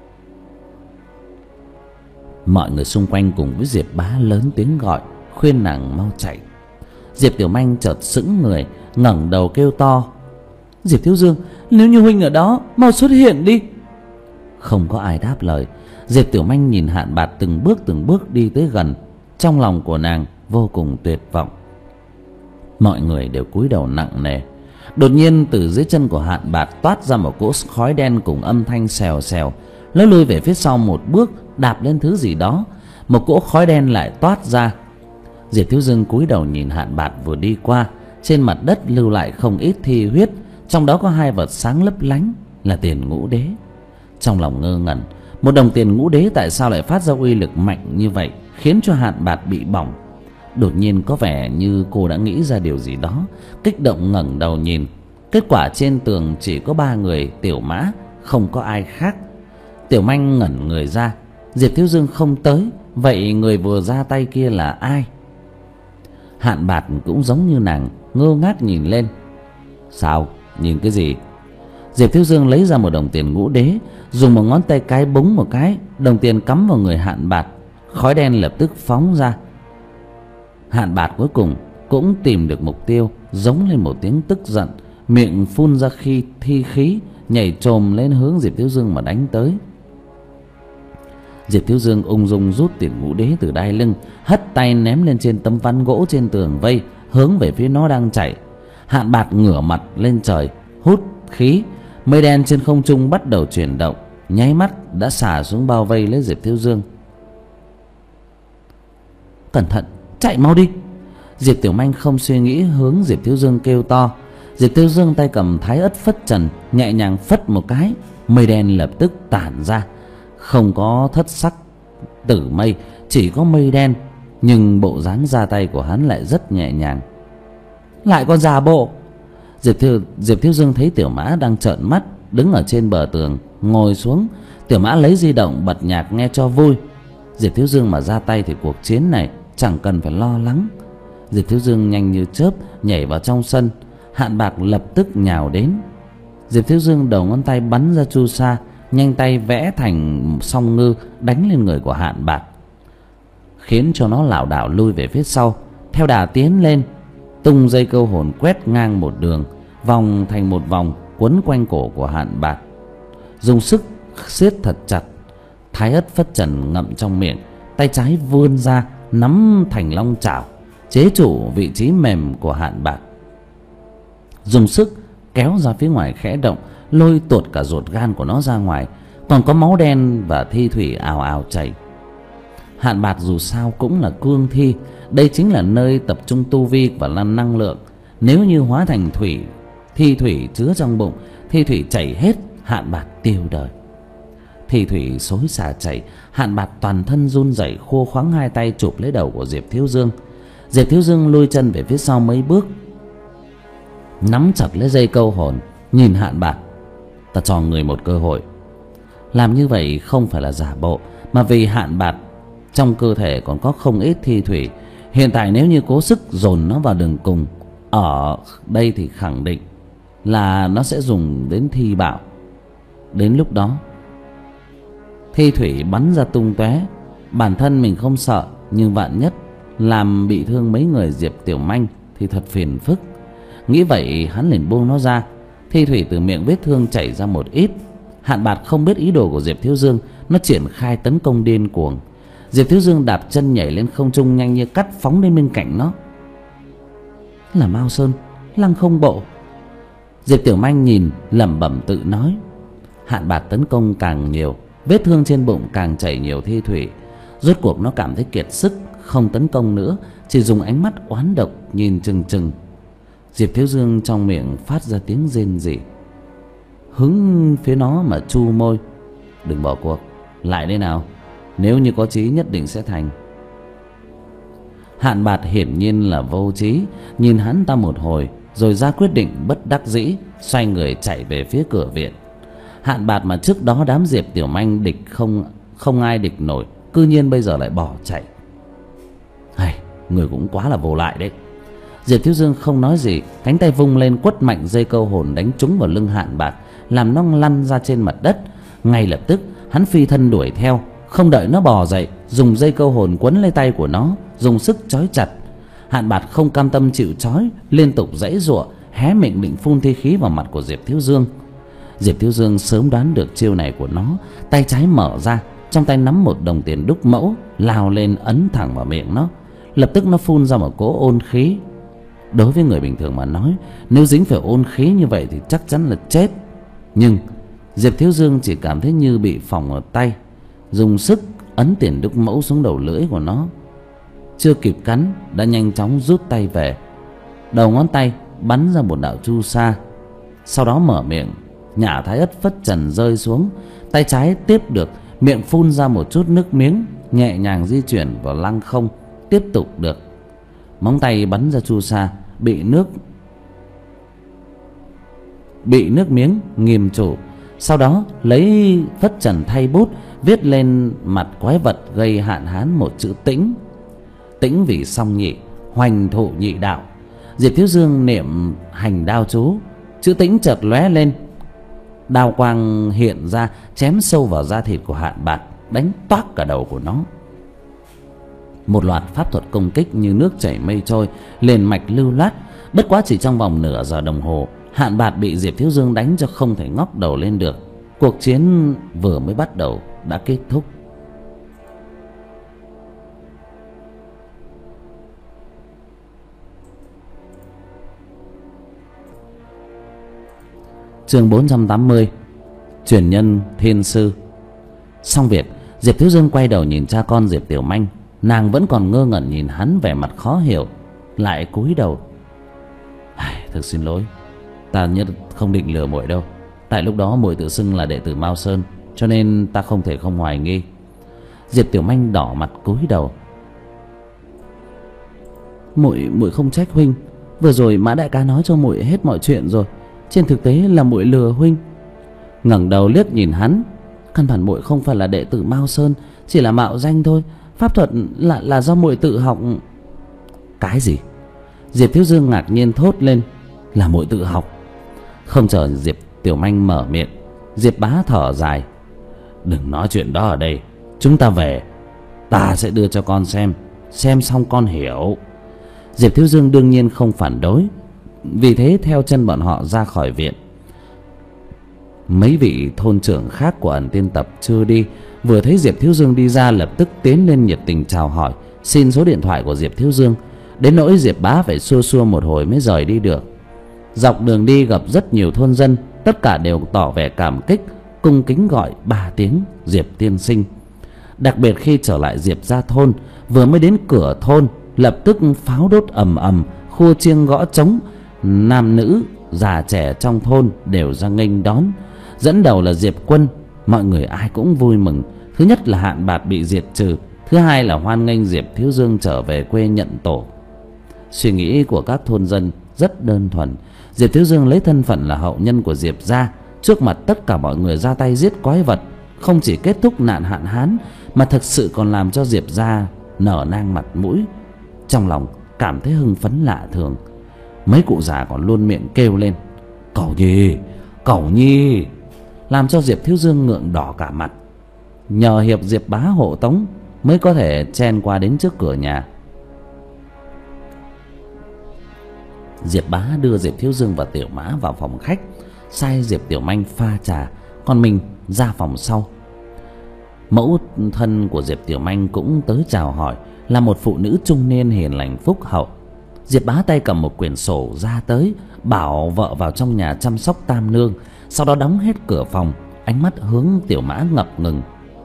Mọi người xung quanh cùng với Diệp Bá lớn tiếng gọi, khuyên nàng mau chạy. Diệp Tiểu Manh chợt sững người, ngẩng đầu kêu to: Diệp Thiếu Dương, nếu như huynh ở đó, mau xuất hiện đi! Không có ai đáp lời. Diệp Tiểu Manh nhìn Hạn Bạt từng bước từng bước đi tới gần, trong lòng của nàng vô cùng tuyệt vọng. Mọi người đều cúi đầu nặng nề. Đột nhiên từ dưới chân của Hạn Bạt toát ra một cỗ khói đen cùng âm thanh xèo xèo. Nó lùi về phía sau một bước, đạp lên thứ gì đó, một cỗ khói đen lại toát ra. Diệp Thiếu Dương cúi đầu nhìn Hạn Bạt vừa đi qua. Trên mặt đất lưu lại không ít thi huyết, trong đó có hai vật sáng lấp lánh là tiền ngũ đế. Trong lòng ngơ ngẩn, một đồng tiền ngũ đế tại sao lại phát ra uy lực mạnh như vậy, khiến cho Hạn Bạt bị bỏng. Đột nhiên có vẻ như cô đã nghĩ ra điều gì đó, kích động ngẩng đầu nhìn. Kết quả trên tường chỉ có ba người Tiểu Mã, không có ai khác. Tiểu Manh ngẩn người ra. Diệp Thiếu Dương không tới, vậy người vừa ra tay kia là ai? Hạn Bạt cũng giống như nàng, ngơ ngác nhìn lên. Sao? Nhìn cái gì? Diệp Thiếu Dương lấy ra một đồng tiền ngũ đế, dùng một ngón tay cái búng một cái, đồng tiền cắm vào người Hạn Bạt, khói đen lập tức phóng ra. Hạn Bạt cuối cùng cũng tìm được mục tiêu, giống lên một tiếng tức giận, miệng phun ra khi thi khí, nhảy chồm lên hướng Diệp Thiếu Dương mà đánh tới. Diệp Thiếu Dương ung dung rút tiền ngũ đế từ đai lưng, hất tay ném lên trên tấm ván gỗ trên tường vây, hướng về phía nó đang chạy. Hạn Bạt ngửa mặt lên trời, hút khí, mây đen trên không trung bắt đầu chuyển động, nháy mắt đã xả xuống bao vây lấy Diệp Thiếu Dương. Cẩn thận, chạy mau đi! Diệp Tiểu Manh không suy nghĩ hướng Diệp Thiếu Dương kêu to. Diệp Thiếu Dương tay cầm thái ất phất trần, nhẹ nhàng phất một cái, mây đen lập tức tản ra. Không có thất sắc tử mây, chỉ có mây đen nhưng bộ dáng ra tay của hắn lại rất nhẹ nhàng. Lại còn giả bộ. Diệp Thiếu, Diệp Thiếu Dương thấy Tiểu Mã đang trợn mắt đứng ở trên bờ tường, ngồi xuống. Tiểu Mã lấy di động bật nhạc nghe cho vui. Diệp Thiếu Dương mà ra tay thì cuộc chiến này chẳng cần phải lo lắng. Diệp Thiếu Dương nhanh như chớp nhảy vào trong sân. Hạn Bạc lập tức nhào đến. Diệp Thiếu Dương đầu ngón tay bắn ra chu sa, nhanh tay vẽ thành song ngư đánh lên người của Hạn Bạc, khiến cho nó lảo đảo lui về phía sau. Theo đà tiến lên, tung dây câu hồn quét ngang một đường, vòng thành một vòng quấn quanh cổ của Hạn Bạc. Dùng sức siết thật chặt, Thái Ất Phất Trần ngậm trong miệng, tay trái vươn ra nắm thành long chảo, chế trụ vị trí mềm của Hạn Bạc. Dùng sức kéo ra phía ngoài khẽ động, lôi tuột cả ruột gan của nó ra ngoài, còn có máu đen và thi thủy ào ào chảy. Hạn Bạc dù sao cũng là cương thi, đây chính là nơi tập trung tu vi và năng năng lượng. Nếu như hóa thành thủy, thi thủy chứa trong bụng, thi thủy chảy hết, Hạn Bạc tiêu đời. Thi thủy xối xả chảy, Hạn Bạc toàn thân run rẩy, khô khoắng hai tay chụp lấy đầu của Diệp Thiếu Dương. Diệp Thiếu Dương lùi chân về phía sau mấy bước, nắm chặt lấy dây câu hồn, nhìn Hạn Bạc: ta cho người một cơ hội. Làm như vậy không phải là giả bộ, mà vì Hạn Bạc trong cơ thể còn có không ít thi thủy. Hiện tại nếu như cố sức dồn nó vào đường cùng ở đây thì khẳng định là nó sẽ dùng đến thi bạo. Đến lúc đó thi thủy bắn ra tung tóe. Bản thân mình không sợ, nhưng vạn nhất làm bị thương mấy người Diệp Tiểu Manh thì thật phiền phức. Nghĩ vậy hắn liền buông nó ra. Thi thủy từ miệng vết thương chảy ra một ít. Hạn Bạc không biết ý đồ của Diệp Thiếu Dương, nó triển khai tấn công điên cuồng. Diệp Thiếu Dương đạp chân nhảy lên không trung, nhanh như cắt phóng đến bên cạnh nó. Là Mao Sơn, Lăng Không Bộ. Diệp Tiểu Manh nhìn lẩm bẩm tự nói. Hạn Bạc tấn công càng nhiều, vết thương trên bụng càng chảy nhiều thi thủy. Rốt cuộc nó cảm thấy kiệt sức, không tấn công nữa, chỉ dùng ánh mắt oán độc nhìn chừng chừng. Diệp Thiếu Dương trong miệng phát ra tiếng rên rỉ, hứng phía nó mà chu môi. Đừng bỏ cuộc, lại đây nào, nếu như có chí nhất định sẽ thành. Hạn Bạc hiển nhiên là vô trí, nhìn hắn ta một hồi rồi ra quyết định bất đắc dĩ, xoay người chạy về phía cửa viện. Hạn Bạc mà trước đó đám Diệp Tiểu Manh địch không không ai địch nổi, cư nhiên bây giờ lại bỏ chạy. Hay, người cũng quá là vô lại đấy. Diệp Thiếu Dương không nói gì, cánh tay vung lên quất mạnh dây câu hồn đánh trúng vào lưng Hạn Bạc, làm nó lăn ra trên mặt đất. Ngay lập tức hắn phi thân đuổi theo, không đợi nó bò dậy, dùng dây câu hồn quấn lấy tay của nó, dùng sức trói chặt. Hạn Bạc không cam tâm chịu trói, liên tục giãy giụa, hé miệng định phun thi khí vào mặt của Diệp Thiếu Dương. Diệp Thiếu Dương sớm đoán được chiêu này của nó, tay trái mở ra, trong tay nắm một đồng tiền đúc mẫu, lao lên ấn thẳng vào miệng nó. Lập tức nó phun ra một cỗ ôn khí. Đối với người bình thường mà nói, nếu dính phải ôn khí như vậy thì chắc chắn là chết. Nhưng Diệp Thiếu Dương chỉ cảm thấy như bị phỏng ở tay, dùng sức ấn tiền đúc mẫu xuống đầu lưỡi của nó. Chưa kịp cắn đã nhanh chóng rút tay về, đầu ngón tay bắn ra một đạo chu sa, sau đó mở miệng nhả Thái Ất Phất Trần rơi xuống. Tay trái tiếp được, miệng phun ra một chút nước miếng, nhẹ nhàng di chuyển vào lăng không, tiếp tục được. Móng tay bắn ra chu sa, bị nước bị nước miếng nghiêm trụ. Sau đó lấy Phất Trần thay bút, viết lên mặt quái vật gây hạn hán một chữ tĩnh. Tĩnh vì song nhị, hoành thụ nhị đạo. Diệp Thiếu Dương niệm hành đao chú, chữ tĩnh chợt lóe lên, đao quang hiện ra, chém sâu vào da thịt của Hạn Bạc, đánh toác cả đầu của nó. Một loạt pháp thuật công kích như nước chảy mây trôi, liền mạch lưu loát. Bất quá chỉ trong vòng nửa giờ đồng hồ, Hạn Bạc bị Diệp Thiếu Dương đánh cho không thể ngóc đầu lên được. Cuộc chiến vừa mới bắt đầu đã kết thúc. Chương bốn trăm tám mươi. Truyền nhân thiên sư. Xong việc, Diệp Thiếu Dương quay đầu nhìn cha con Diệp Tiểu Manh. Nàng vẫn còn ngơ ngẩn nhìn hắn, vẻ mặt khó hiểu, lại cúi đầu. Thực xin lỗi, ta nhất không định lừa muội đâu. Tại lúc đó muội tự xưng là đệ tử Mao Sơn, cho nên ta không thể không hoài nghi. Diệp Tiểu Manh đỏ mặt cúi đầu. Muội muội không trách huynh. Vừa rồi Mã đại ca nói cho muội hết mọi chuyện rồi. Trên thực tế là muội lừa huynh. Ngẩng đầu liếc nhìn hắn. Căn bản muội không phải là đệ tử Mao Sơn, chỉ là mạo danh thôi. Pháp thuật là là do muội tự học. Cái gì? Diệp Thiếu Dương ngạc nhiên thốt lên. Là muội tự học? Không chờ Diệp Tiểu Manh mở miệng, Diệp Bá thở dài. Đừng nói chuyện đó ở đây, chúng ta về. Ta sẽ đưa cho con xem, xem xong con hiểu. Diệp Thiếu Dương đương nhiên không phản đối, vì thế theo chân bọn họ ra khỏi viện. Mấy vị thôn trưởng khác của ẩn tiên tập chưa đi, vừa thấy Diệp Thiếu Dương đi ra lập tức tiến lên nhiệt tình chào hỏi, xin số điện thoại của Diệp Thiếu Dương. Đến nỗi Diệp Bá phải xua xua một hồi mới rời đi được. Dọc đường đi gặp rất nhiều thôn dân, tất cả đều tỏ vẻ cảm kích, cung kính gọi ba tiếng Diệp tiên sinh. Đặc biệt khi trở lại Diệp gia thôn, vừa mới đến cửa thôn lập tức pháo đốt ầm ầm, khua chiêng gõ trống, nam nữ già trẻ trong thôn đều ra nghênh đón. Dẫn đầu là Diệp Quân, mọi người ai cũng vui mừng. Thứ nhất là hạn bạt bị diệt trừ, thứ hai là hoan nghênh Diệp Thiếu Dương trở về quê nhận tổ. Suy nghĩ của các thôn dân rất đơn thuần. Diệp Thiếu Dương lấy thân phận là hậu nhân của Diệp gia, trước mặt tất cả mọi người ra tay giết quái vật, không chỉ kết thúc nạn hạn hán mà thực sự còn làm cho Diệp gia nở nang mặt mũi. Trong lòng cảm thấy hưng phấn lạ thường. Mấy cụ già còn luôn miệng kêu lên Cẩu Nhi, Cẩu Nhi, làm cho Diệp Thiếu Dương ngượng đỏ cả mặt. Nhờ hiệp Diệp Bá hộ tống mới có thể chen qua đến trước cửa nhà. Diệp Bá đưa Diệp Thiếu Dương và Tiểu Mã vào phòng khách, sai Diệp Tiểu Manh pha trà, còn mình ra phòng sau. Mẫu thân của Diệp Tiểu Manh cũng tới chào hỏi, là một phụ nữ trung niên hiền lành phúc hậu. Diệp Bá tay cầm một quyển sổ ra tới, bảo vợ vào trong nhà chăm sóc tam nương, sau đó đóng hết cửa phòng, ánh mắt hướng Tiểu Mã ngập ngừng.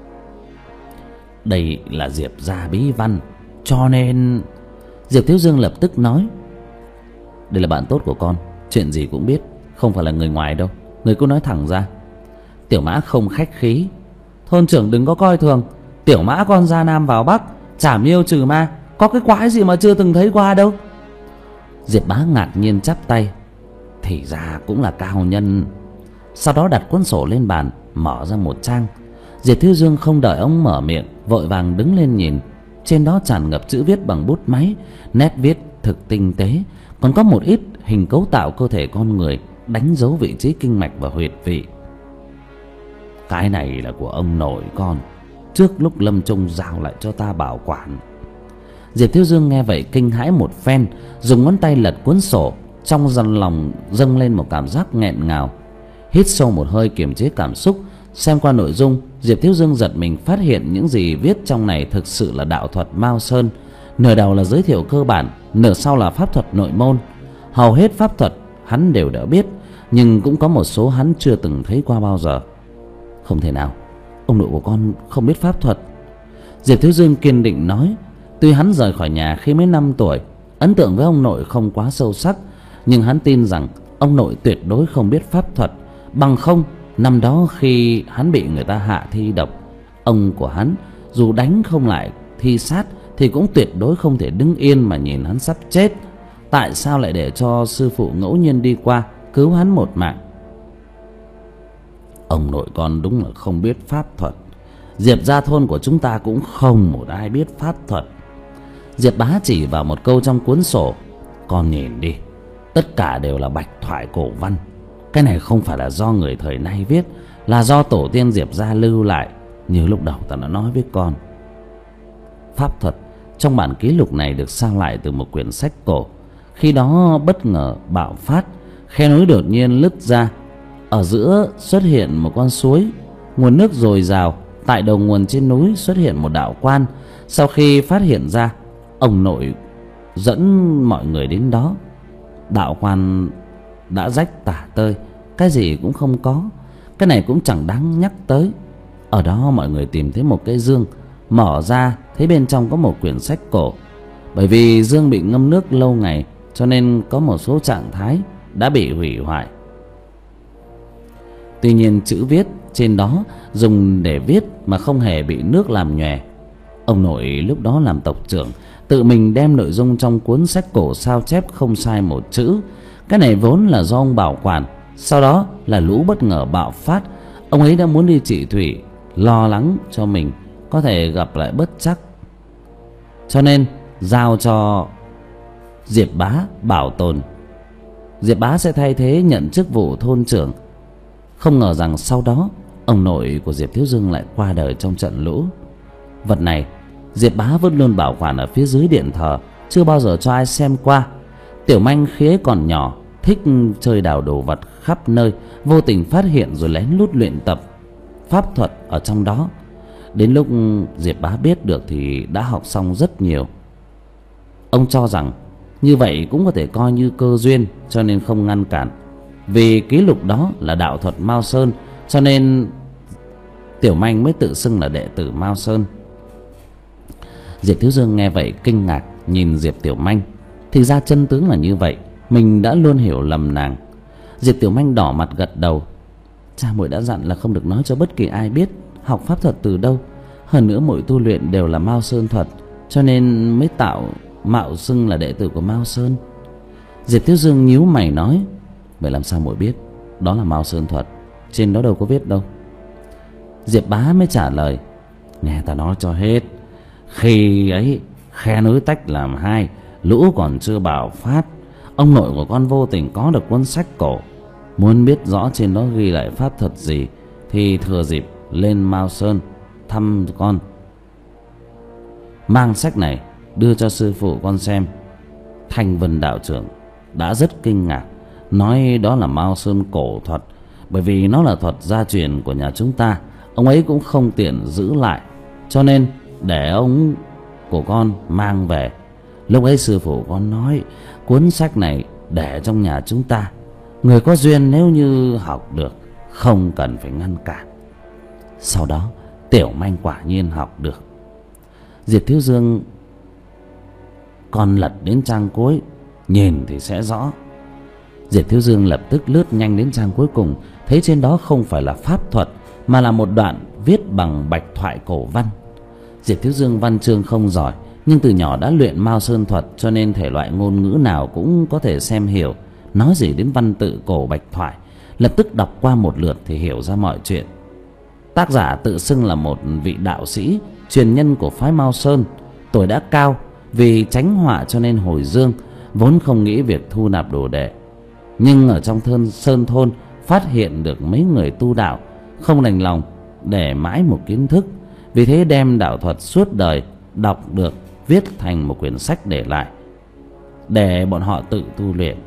Đây là Diệp gia bí văn, cho nên... Diệp Thiếu Dương lập tức nói, đây là bạn tốt của con, chuyện gì cũng biết, không phải là người ngoài đâu, người cứ nói thẳng ra. Tiểu Mã không khách khí, thôn trưởng đừng có coi thường, Tiểu Mã con ra Nam vào Bắc, trảm yêu trừ ma, có cái quái gì mà chưa từng thấy qua đâu. Diệp Bá ngạc nhiên chắp tay, thì ra cũng là cao nhân. Sau đó đặt cuốn sổ lên bàn, mở ra một trang. Diệp Thiếu Dương không đợi ông mở miệng, vội vàng đứng lên nhìn. Trên đó tràn ngập chữ viết bằng bút máy, nét viết thực tinh tế, còn có một ít hình cấu tạo cơ thể con người, đánh dấu vị trí kinh mạch và huyệt vị. Cái này là của ông nội con, trước lúc lâm chung giao lại cho ta bảo quản. Diệp Thiếu Dương nghe vậy kinh hãi một phen, dùng ngón tay lật cuốn sổ, trong dần lòng dâng lên một cảm giác nghẹn ngào. Hít sâu một hơi kiềm chế cảm xúc, xem qua nội dung, Diệp Thiếu Dương giật mình phát hiện những gì viết trong này thực sự là đạo thuật Mao Sơn. Nửa đầu là giới thiệu cơ bản, nửa sau là pháp thuật nội môn. Hầu hết pháp thuật hắn đều đã biết, nhưng cũng có một số hắn chưa từng thấy qua bao giờ. Không thể nào, ông nội của con không biết pháp thuật. Diệp Thiếu Dương kiên định nói. Tuy hắn rời khỏi nhà khi mới năm tuổi, ấn tượng với ông nội không quá sâu sắc, nhưng hắn tin rằng ông nội tuyệt đối không biết pháp thuật. Bằng không, năm đó khi hắn bị người ta hạ thi độc, ông của hắn dù đánh không lại thi sát thì cũng tuyệt đối không thể đứng yên mà nhìn hắn sắp chết. Tại sao lại để cho sư phụ ngẫu nhiên đi qua cứu hắn một mạng? Ông nội con đúng là không biết pháp thuật. Diệp gia thôn của chúng ta cũng không một ai biết pháp thuật. Diệp Bá chỉ vào một câu trong cuốn sổ, con nhìn đi, tất cả đều là bạch thoại cổ văn. Cái này không phải là do người thời nay viết, là do tổ tiên Diệp gia lưu lại, như lúc đầu ta đã nói với con. Pháp thuật trong bản ký lục này được sang lại từ một quyển sách cổ. Khi đó bất ngờ bạo phát, khe núi đột nhiên nứt ra, ở giữa xuất hiện một con suối, nguồn nước dồi dào. Tại đầu nguồn trên núi xuất hiện một đạo quan. Sau khi phát hiện ra, ông nội dẫn mọi người đến đó. Đạo quan đã rách tả tơi, cái gì cũng không có. Cái này cũng chẳng đáng nhắc tới. Ở đó mọi người tìm thấy một cái dương, mở ra thấy bên trong có một quyển sách cổ. Bởi vì dương bị ngâm nước lâu ngày, cho nên có một số trạng thái đã bị hủy hoại. Tuy nhiên chữ viết trên đó dùng để viết mà không hề bị nước làm nhòe. Ông nội lúc đó làm tộc trưởng, tự mình đem nội dung trong cuốn sách cổ sao chép không sai một chữ. Cái này vốn là do ông bảo quản, sau đó là lũ bất ngờ bạo phát. Ông ấy đã muốn đi trị thủy, lo lắng cho mình có thể gặp lại bất trắc, cho nên giao cho Diệp Bá bảo tồn. Diệp Bá sẽ thay thế nhận chức vụ thôn trưởng. Không ngờ rằng sau đó ông nội của Diệp Thiếu Dương lại qua đời trong trận lũ. Vật này Diệp Bá vẫn luôn bảo quản ở phía dưới điện thờ, chưa bao giờ cho ai xem qua. Tiểu Manh khi ấy còn nhỏ, thích chơi đào đồ vật khắp nơi, vô tình phát hiện rồi lén lút luyện tập pháp thuật ở trong đó. Đến lúc Diệp Bá biết được thì đã học xong rất nhiều. Ông cho rằng như vậy cũng có thể coi như cơ duyên, cho nên không ngăn cản. Vì ký lục đó là đạo thuật Mao Sơn, cho nên Tiểu Manh mới tự xưng là đệ tử Mao Sơn. Diệp Thiếu Dương nghe vậy kinh ngạc nhìn Diệp Tiểu Manh. Thì ra chân tướng là như vậy, mình đã luôn hiểu lầm nàng. Diệp Tiểu Manh đỏ mặt gật đầu. Cha muội đã dặn là không được nói cho bất kỳ ai biết học pháp thuật từ đâu. Hơn nữa muội tu luyện đều là Mao Sơn thuật, cho nên mới tạo mạo xưng là đệ tử của Mao Sơn. Diệp Thiếu Dương nhíu mày nói, vậy làm sao muội biết đó là Mao Sơn thuật? Trên đó đâu có viết đâu. Diệp Bá mới trả lời, nghe ta nói cho hết. Khi ấy khe núi tách làm hai, lũ còn chưa bạo phát, ông nội của con vô tình có được cuốn sách cổ. Muốn biết rõ trên đó ghi lại pháp thuật gì thì thừa dịp lên Mao Sơn thăm con, mang sách này đưa cho sư phụ con xem. Thanh Vân đạo trưởng đã rất kinh ngạc, nói đó là Mao Sơn cổ thuật, bởi vì nó là thuật gia truyền của nhà chúng ta. Ông ấy cũng không tiện giữ lại, cho nên để ông của con mang về. Lúc ấy sư phụ con nói cuốn sách này để trong nhà chúng ta, người có duyên nếu như học được không cần phải ngăn cản. Sau đó Tiểu Manh quả nhiên học được. Diệp Thiếu Dương còn lật đến trang cuối, nhìn thì sẽ rõ. Diệp Thiếu Dương lập tức lướt nhanh đến trang cuối cùng, thấy trên đó không phải là pháp thuật mà là một đoạn viết bằng bạch thoại cổ văn. Diệp Thiếu Dương văn chương không giỏi, nhưng từ nhỏ đã luyện Mao Sơn thuật, cho nên thể loại ngôn ngữ nào cũng có thể xem hiểu. Nói gì đến văn tự cổ bạch thoại, lập tức đọc qua một lượt thì hiểu ra mọi chuyện. Tác giả tự xưng là một vị đạo sĩ truyền nhân của phái Mao Sơn, tuổi đã cao, vì tránh họa cho nên hồi dương, vốn không nghĩ việc thu nạp đồ đệ. Nhưng ở trong thôn Sơn thôn phát hiện được mấy người tu đạo, không đành lòng để mãi một kiến thức, vì thế đem đạo thuật suốt đời đọc được viết thành một quyển sách để lại, để bọn họ tự tu luyện.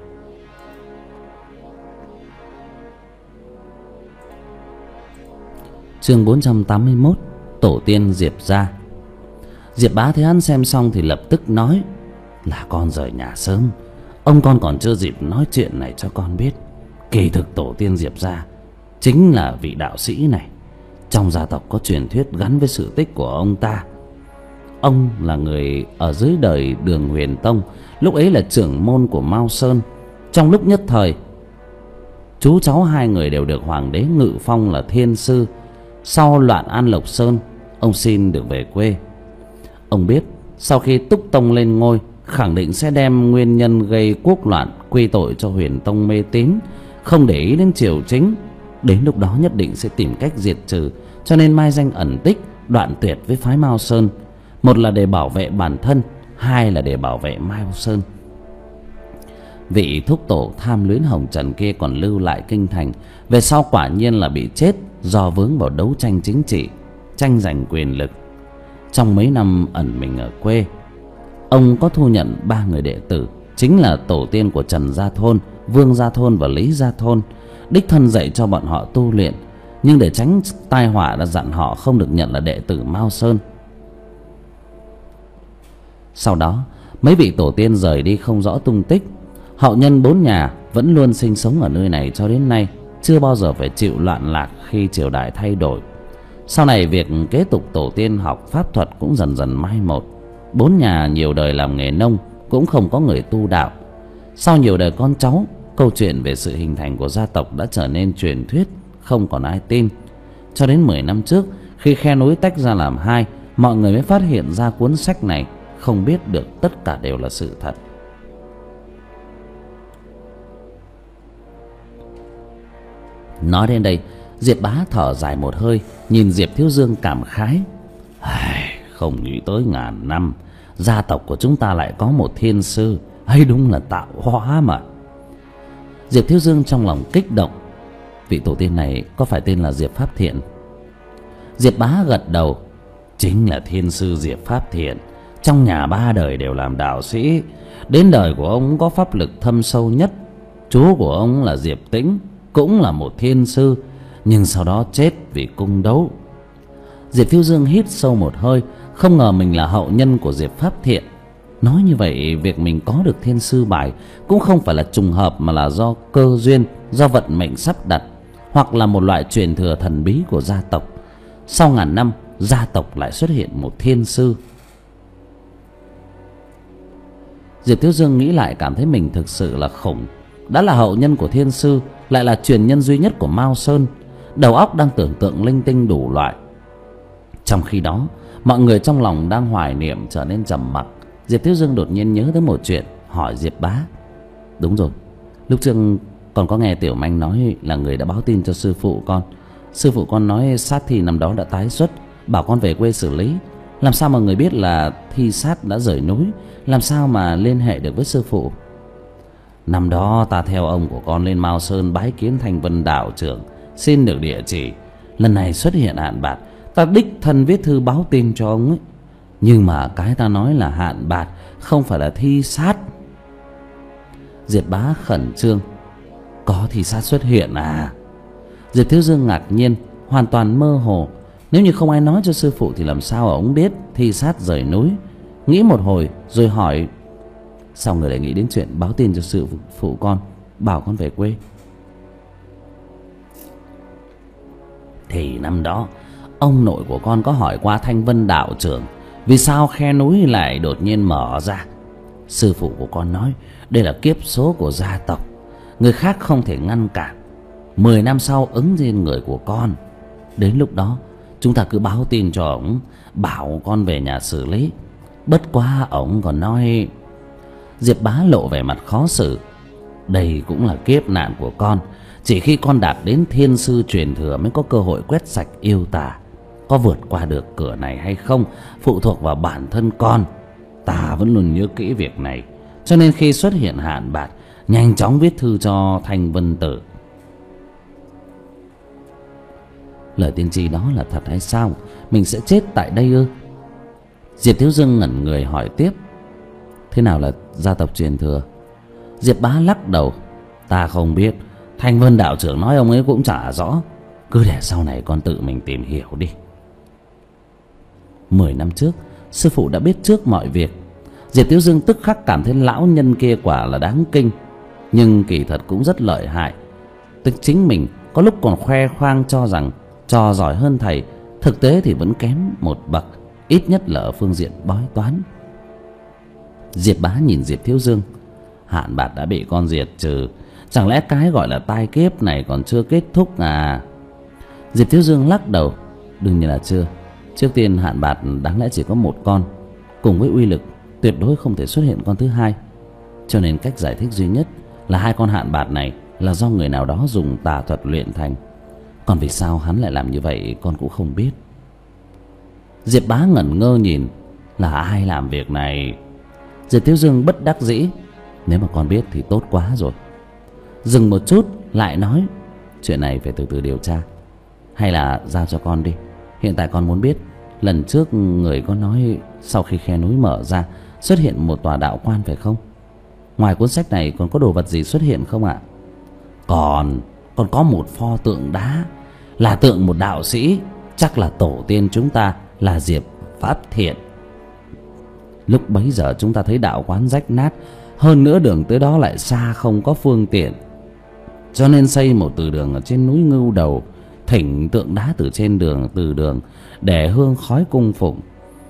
Chương bốn trăm tám mươi mốt. Tổ tiên Diệp gia. Diệp Bá thấy hắn xem xong thì lập tức nói, là con rời nhà sớm, ông con còn chưa dịp nói chuyện này cho con biết. Kỳ thực tổ tiên Diệp gia chính là vị đạo sĩ này. Trong gia tộc có truyền thuyết gắn với sự tích của ông ta. Ông là người ở dưới đời Đường Huyền Tông, lúc ấy là trưởng môn của Mao Sơn. Trong lúc nhất thời, chú cháu hai người đều được hoàng đế ngự phong là thiên sư. Sau loạn An Lộc Sơn, ông xin được về quê. Ông biết sau khi Túc Tông lên ngôi, khẳng định sẽ đem nguyên nhân gây quốc loạn quy tội cho Huyền Tông mê tín, không để ý đến triều chính. Đến lúc đó nhất định sẽ tìm cách diệt trừ, cho nên mai danh ẩn tích, đoạn tuyệt với phái Mao Sơn. Một là để bảo vệ bản thân, hai là để bảo vệ Mao Sơn. Vị thúc tổ tham luyến hồng trần kia còn lưu lại kinh thành, về sau quả nhiên là bị chết do vướng vào đấu tranh chính trị, tranh giành quyền lực. Trong mấy năm ẩn mình ở quê, ông có thu nhận ba người đệ tử, chính là tổ tiên của Trần Gia Thôn, Vương Gia Thôn và Lý Gia Thôn, đích thân dạy cho bọn họ tu luyện. Nhưng để tránh tai họa đã dặn họ không được nhận là đệ tử Mao Sơn. Sau đó mấy vị tổ tiên rời đi không rõ tung tích. Hậu nhân bốn nhà vẫn luôn sinh sống ở nơi này cho đến nay, chưa bao giờ phải chịu loạn lạc khi triều đại thay đổi. Sau này việc kế tục tổ tiên học pháp thuật cũng dần dần mai một. Bốn nhà nhiều đời làm nghề nông, cũng không có người tu đạo. Sau nhiều đời con cháu, câu chuyện về sự hình thành của gia tộc đã trở nên truyền thuyết, không còn ai tin. Cho đến mười năm trước, khi khe núi tách ra làm hai, mọi người mới phát hiện ra cuốn sách này không biết được tất cả đều là sự thật. Nói đến đây, Diệp Bá thở dài một hơi, nhìn Diệp Thiếu Dương cảm khái. Không nghĩ tới ngàn năm gia tộc của chúng ta lại có một thiên sư, hay đúng là tạo hóa mà. Diệp Thiếu Dương trong lòng kích động. Vị tổ tiên này có phải tên là Diệp Pháp Thiện? Diệp Bá gật đầu. Chính là thiên sư Diệp Pháp Thiện. Trong nhà ba đời đều làm đạo sĩ. Đến đời của ông có pháp lực thâm sâu nhất. Chú của ông là Diệp Tĩnh, cũng là một thiên sư, nhưng sau đó chết vì cung đấu. Diệp Thiếu Dương hít sâu một hơi. Không ngờ mình là hậu nhân của Diệp Pháp Thiện. Nói như vậy, việc mình có được thiên sư bài cũng không phải là trùng hợp, mà là do cơ duyên, do vận mệnh sắp đặt, hoặc là một loại truyền thừa thần bí của gia tộc. Sau ngàn năm, gia tộc lại xuất hiện một thiên sư. Diệp Thiếu Dương nghĩ lại cảm thấy mình thực sự là khủng. Đã là hậu nhân của thiên sư, lại là truyền nhân duy nhất của Mao Sơn. Đầu óc đang tưởng tượng linh tinh đủ loại. Trong khi đó, mọi người trong lòng đang hoài niệm trở nên trầm mặc. Diệp Thiếu Dương đột nhiên nhớ tới một chuyện, hỏi Diệp Bá. Đúng rồi, lúc trước còn có nghe Tiểu Manh nói là người đã báo tin cho sư phụ con. Sư phụ con nói sát thi năm đó đã tái xuất, bảo con về quê xử lý. Làm sao mà người biết là thi sát đã rời núi? Làm sao mà liên hệ được với sư phụ? Năm đó ta theo ông của con lên Mao Sơn bái kiến Thanh Vân đạo trưởng, xin được địa chỉ. Lần này xuất hiện Hạn Bạt, ta đích thân viết thư báo tin cho ông ấy. Nhưng mà cái ta nói là Hạn Bạt, không phải là thi sát. Diệp Bá khẩn trương. Có thi sát xuất hiện à? Diệp Thiếu Dương ngạc nhiên, hoàn toàn mơ hồ. Nếu như không ai nói cho sư phụ thì làm sao ông biết thi sát rời núi? Nghĩ một hồi rồi hỏi. Sao người lại nghĩ đến chuyện báo tin cho sư phụ con, bảo con về quê? Thì năm đó ông nội của con có hỏi qua Thanh Vân đạo trưởng vì sao khe núi lại đột nhiên mở ra. Sư phụ của con nói đây là kiếp số của gia tộc, người khác không thể ngăn cản. Mười năm sau ứng trên người của con. Đến lúc đó chúng ta cứ báo tin cho ổng, bảo con về nhà xử lý. Bất quá ổng còn nói. Diệp Bá lộ vẻ mặt khó xử. Đây cũng là kiếp nạn của con. Chỉ khi con đạt đến thiên sư truyền thừa mới có cơ hội quét sạch yêu tà. Có vượt qua được cửa này hay không phụ thuộc vào bản thân con. Ta vẫn luôn nhớ kỹ việc này, cho nên khi xuất hiện Hạn Bạt, nhanh chóng viết thư cho Thanh Vân Tử. Lời tiên tri đó là thật hay sao? Mình sẽ chết tại đây ư? Diệp Thiếu Dương ngẩn người hỏi tiếp. Thế nào là gia tộc truyền thừa? Diệp Bá lắc đầu. Ta không biết. Thanh Vân đạo trưởng nói ông ấy cũng chả rõ. Cứ để sau này con tự mình tìm hiểu đi. Mười năm trước, sư phụ đã biết trước mọi việc. Diệp Thiếu Dương tức khắc cảm thấy lão nhân kia quả là đáng kinh. Nhưng kỳ thật cũng rất lợi hại. Tức chính mình có lúc còn khoe khoang cho rằng trò giỏi hơn thầy, thực tế thì vẫn kém một bậc, ít nhất là ở phương diện bói toán. Diệp Bá nhìn Diệp Thiếu Dương. Hạn Bạt đã bị con diệt trừ, chẳng lẽ cái gọi là tai kiếp này còn chưa kết thúc à? Diệp Thiếu Dương lắc đầu. Đương nhiên là chưa. Trước tiên Hạn Bạt đáng lẽ chỉ có một con, cùng với uy lực tuyệt đối không thể xuất hiện con thứ hai. Cho nên cách giải thích duy nhất là hai con Hạn Bạt này là do người nào đó dùng tà thuật luyện thành. Còn vì sao hắn lại làm như vậy con cũng không biết. Diệp Bá ngẩn ngơ nhìn. Là ai làm việc này? Diệp Thiếu Dương bất đắc dĩ. Nếu mà con biết thì tốt quá rồi. Dừng một chút lại nói. Chuyện này phải từ từ điều tra. Hay là giao cho con đi. Hiện tại con muốn biết. Lần trước người có nói sau khi khe núi mở ra xuất hiện một tòa đạo quan phải không? Ngoài cuốn sách này còn có đồ vật gì xuất hiện không ạ? Còn Còn có một pho tượng đá, là tượng một đạo sĩ. Chắc là tổ tiên chúng ta là Diệp Pháp Thiện. Lúc bấy giờ chúng ta thấy đạo quán rách nát, hơn nữa đường tới đó lại xa không có phương tiện, cho nên xây một từ đường ở trên núi Ngưu Đầu, thỉnh tượng đá từ trên đường từ đường để hương khói cung phụng.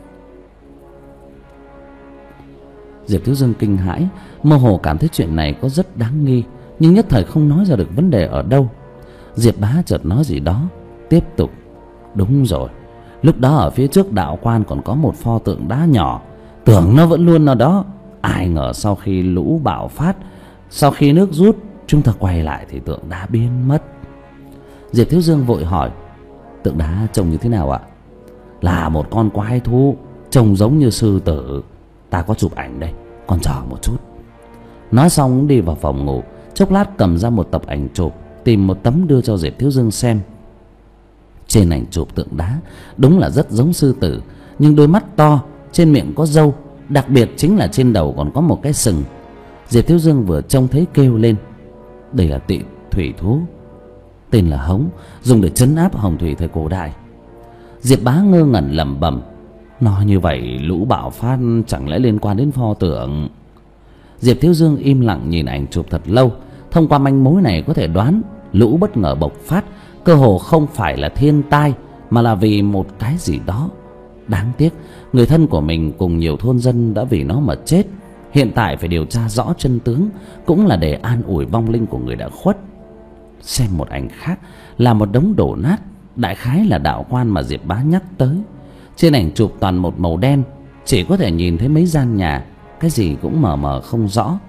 Diệp Thiếu Dương kinh hãi, mơ hồ cảm thấy chuyện này có rất đáng nghi, nhưng nhất thời không nói ra được vấn đề ở đâu. Diệp Bá chợt nói gì đó, tiếp tục. Đúng rồi, lúc đó ở phía trước đạo quan còn có một pho tượng đá nhỏ, Tưởng nó vẫn luôn ở đó, ai ngờ sau khi lũ bạo phát, sau khi nước rút, chúng ta quay lại thì tượng đá biến mất. Diệp Thiếu Dương vội hỏi: tượng đá trông như thế nào ạ? Là một con quái thú, trông giống như sư tử. Ta có chụp ảnh đây, con chờ một chút. Nói xong đi vào phòng ngủ, chốc lát cầm ra một tập ảnh chụp, tìm một tấm đưa cho Diệp Thiếu Dương xem. Trên ảnh chụp tượng đá đúng là rất giống sư tử, nhưng đôi mắt to, trên miệng có râu, đặc biệt chính là trên đầu còn có một cái sừng. Diệp Thiếu Dương vừa trông thấy kêu lên: đây là tị thủy thú, tên là hống, dùng để trấn áp hồng thủy thời cổ đại. Diệp Bá ngơ ngẩn lẩm bẩm: nói như vậy lũ bạo phát chẳng lẽ liên quan đến pho tượng? Diệp Thiếu Dương im lặng nhìn ảnh chụp thật lâu. Thông qua manh mối này có thể đoán lũ bất ngờ bộc phát cơ hồ không phải là thiên tai, mà là vì một cái gì đó. Đáng tiếc người thân của mình cùng nhiều thôn dân đã vì nó mà chết. Hiện tại phải điều tra rõ chân tướng, cũng là để an ủi vong linh của người đã khuất. Xem một ảnh khác là một đống đổ nát, đại khái là đạo quan mà Diệp Bá nhắc tới. Trên ảnh chụp toàn một màu đen, chỉ có thể nhìn thấy mấy gian nhà, cái gì cũng mờ mờ không rõ.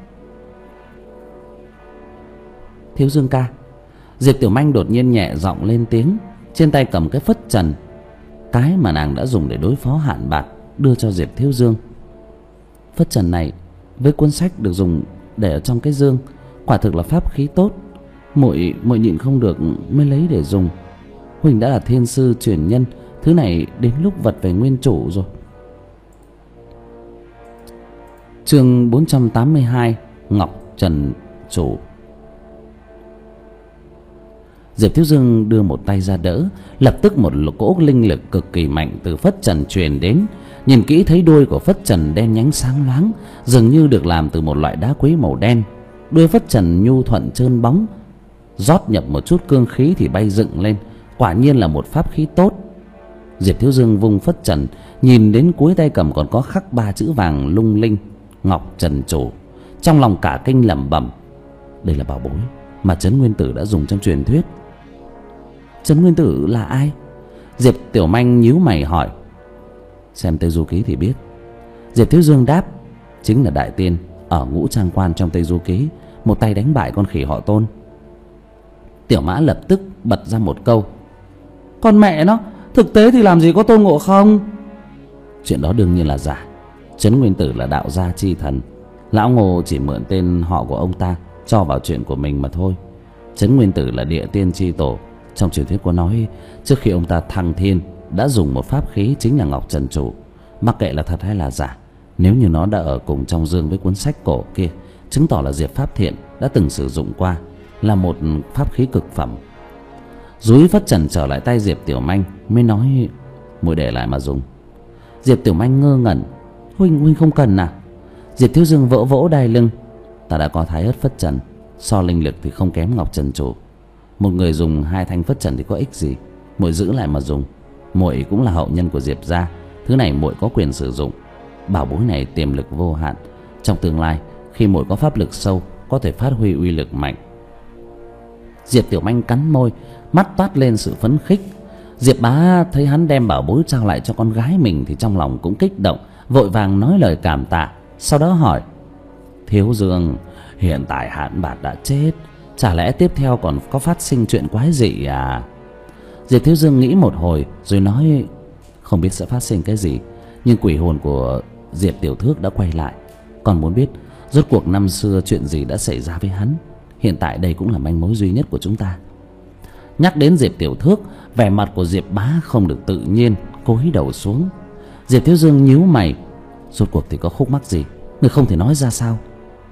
Thiếu Dương ca. Diệp Tiểu Manh đột nhiên nhẹ giọng lên tiếng, trên tay cầm cái phất trần, cái mà nàng đã dùng để đối phó Hạn Bạt, đưa cho Diệp Thiếu Dương. Phất trần này với cuốn sách được dùng để ở trong cái dương, quả thực là pháp khí tốt. Muội muội nhịn không được mới lấy để dùng. Huỳnh đã là thiên sư truyền nhân, thứ này đến lúc vật về nguyên chủ rồi. Chương bốn trăm tám mươi hai, Ngọc Trần Chủ. Diệp Thiếu Dương đưa một tay ra đỡ, lập tức một cỗ linh lực cực kỳ mạnh từ phất trần truyền đến. Nhìn kỹ thấy đuôi của phất trần đen nhánh sáng loáng, dường như được làm từ một loại đá quý màu đen. Đuôi phất trần nhu thuận trơn bóng, rót nhập một chút cương khí thì bay dựng lên, quả nhiên là một pháp khí tốt. Diệp Thiếu Dương vung phất trần, nhìn đến cuối tay cầm còn có khắc ba chữ vàng lung linh: Ngọc Trần Chủ. Trong lòng cả kinh lẩm bẩm: đây là bảo bối mà Trấn Nguyên Tử đã dùng trong truyền thuyết. Trấn Nguyên Tử là ai? Diệp Tiểu Manh nhíu mày hỏi. Xem Tây Du Ký thì biết. Diệp Thiếu Dương đáp: chính là đại tiên ở Ngũ Trang Quan trong Tây Du Ký, một tay đánh bại con khỉ họ Tôn. Tiểu Mã lập tức bật ra một câu: con mẹ nó, thực tế thì làm gì có Tôn Ngộ Không? Chuyện đó đương nhiên là giả. Trấn Nguyên Tử là đạo gia chi thần, lão Ngô chỉ mượn tên họ của ông ta cho vào chuyện của mình mà thôi. Trấn Nguyên Tử là địa tiên chi tổ. Trong truyền thuyết có nói trước khi ông ta thăng thiên đã dùng một pháp khí chính là Ngọc Trần Chủ. Mặc kệ là thật hay là giả, nếu như nó đã ở cùng trong dương với cuốn sách cổ kia, chứng tỏ là Diệp Pháp Thiện đã từng sử dụng qua, là một pháp khí cực phẩm. Dúi phất trần trở lại tay Diệp Tiểu Manh, mới nói: muội để lại mà dùng. Diệp Tiểu Manh ngơ ngẩn: Huynh huynh không cần à? Diệp Thiếu Dương vỗ vỗ đai lưng: ta đã có thái ớt phất trần, so linh lực thì không kém Ngọc Trần Chủ. Một người dùng hai thanh phất trần thì có ích gì, muội giữ lại mà dùng. Muội cũng là hậu nhân của Diệp gia, thứ này muội có quyền sử dụng. Bảo bối này tiềm lực vô hạn, trong tương lai khi muội có pháp lực sâu, có thể phát huy uy lực mạnh. Diệp Tiểu Manh cắn môi, mắt toát lên sự phấn khích. Diệp Bá thấy hắn đem bảo bối trao lại cho con gái mình thì trong lòng cũng kích động, vội vàng nói lời cảm tạ. Sau đó hỏi: Thiếu Dương, hiện tại Hạn Bạt đã chết, chả lẽ tiếp theo còn có phát sinh chuyện quái dị à? Diệp Thiếu Dương nghĩ một hồi rồi nói: không biết sẽ phát sinh cái gì, nhưng quỷ hồn của Diệp Tiểu Thước đã quay lại. Còn muốn biết rốt cuộc năm xưa chuyện gì đã xảy ra với hắn. Hiện tại đây cũng là manh mối duy nhất của chúng ta. Nhắc đến Diệp Tiểu Thước, vẻ mặt của Diệp Bá không được tự nhiên, cúi đầu xuống. Diệp Thiếu Dương nhíu mày: rốt cuộc thì có khúc mắc gì, người không thể nói ra sao?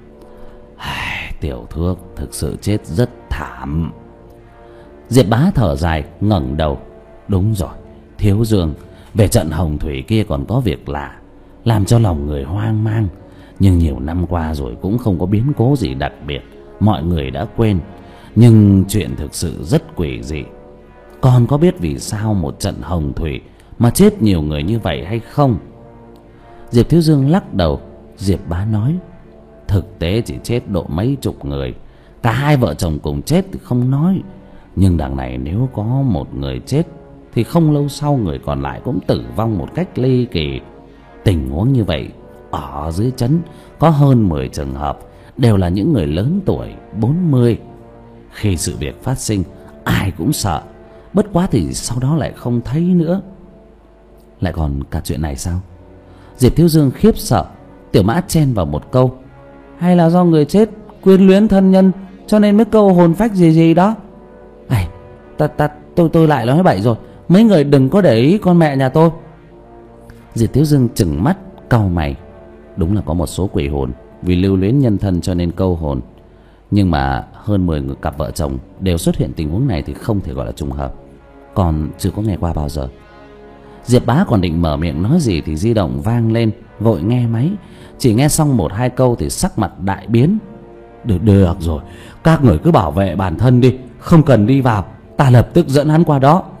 Tiểu Thước thực sự chết rất thảm. Diệp Bá thở dài ngẩng đầu: đúng rồi, Thiếu Dương, về trận hồng thủy kia còn có việc lạ, làm cho lòng người hoang mang. Nhưng nhiều năm qua rồi cũng không có biến cố gì đặc biệt, mọi người đã quên. Nhưng chuyện thực sự rất quỷ dị. Con có biết vì sao một trận hồng thủy mà chết nhiều người như vậy hay không? Diệp Thiếu Dương lắc đầu. Diệp Bá nói: thực tế chỉ chết độ mấy chục người, cả hai vợ chồng cùng chết thì không nói, nhưng đằng này nếu có một người chết thì không lâu sau người còn lại cũng tử vong một cách ly kỳ. Tình huống như vậy ở dưới trấn có hơn mười trường hợp, đều là những người lớn tuổi bốn mươi. Khi sự việc phát sinh, ai cũng sợ, bất quá thì sau đó lại không thấy nữa. Lại còn cả chuyện này sao? Diệp Thiếu Dương khiếp sợ. Tiểu Mã chen vào một câu: hay là do người chết quyến luyến thân nhân cho nên mới câu hồn phách gì gì đó. Ây, ta ta tôi tôi lại nói bậy rồi, mấy người đừng có để ý con mẹ nhà tôi. Diệp Thiếu Dương trừng mắt cau mày. Đúng là có một số quỷ hồn vì lưu luyến nhân thân cho nên câu hồn, nhưng mà hơn mười người cặp vợ chồng đều xuất hiện tình huống này thì không thể gọi là trùng hợp, còn chưa có nghe qua bao giờ. Diệp Bá còn định mở miệng nói gì thì di động vang lên, vội nghe máy. Chỉ nghe xong một hai câu thì sắc mặt đại biến. Được, được rồi, các người cứ bảo vệ bản thân đi, không cần đi vào, ta lập tức dẫn hắn qua đó.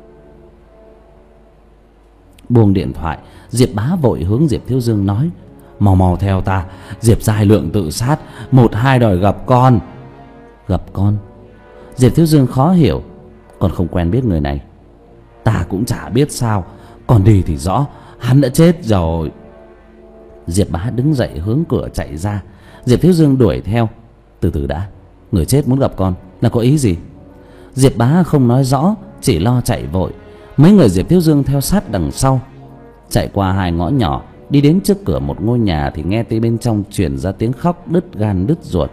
Buông điện thoại, Diệp Bá vội hướng Diệp Thiếu Dương nói: mau mau theo ta, Diệp Giai Lượng tự sát, một hai đòi gặp con. Gặp con? Diệp Thiếu Dương khó hiểu, còn không quen biết người này. Ta cũng chả biết sao, còn đi thì rõ, hắn đã chết rồi. Diệp Bá đứng dậy hướng cửa chạy ra. Diệp Thiếu Dương đuổi theo. Từ từ đã, người chết muốn gặp con là có ý gì? Diệp Bá không nói rõ, chỉ lo chạy vội. Mấy người Diệp Thiếu Dương theo sát đằng sau. Chạy qua hai ngõ nhỏ, đi đến trước cửa một ngôi nhà thì nghe từ bên trong truyền ra tiếng khóc đứt gan đứt ruột.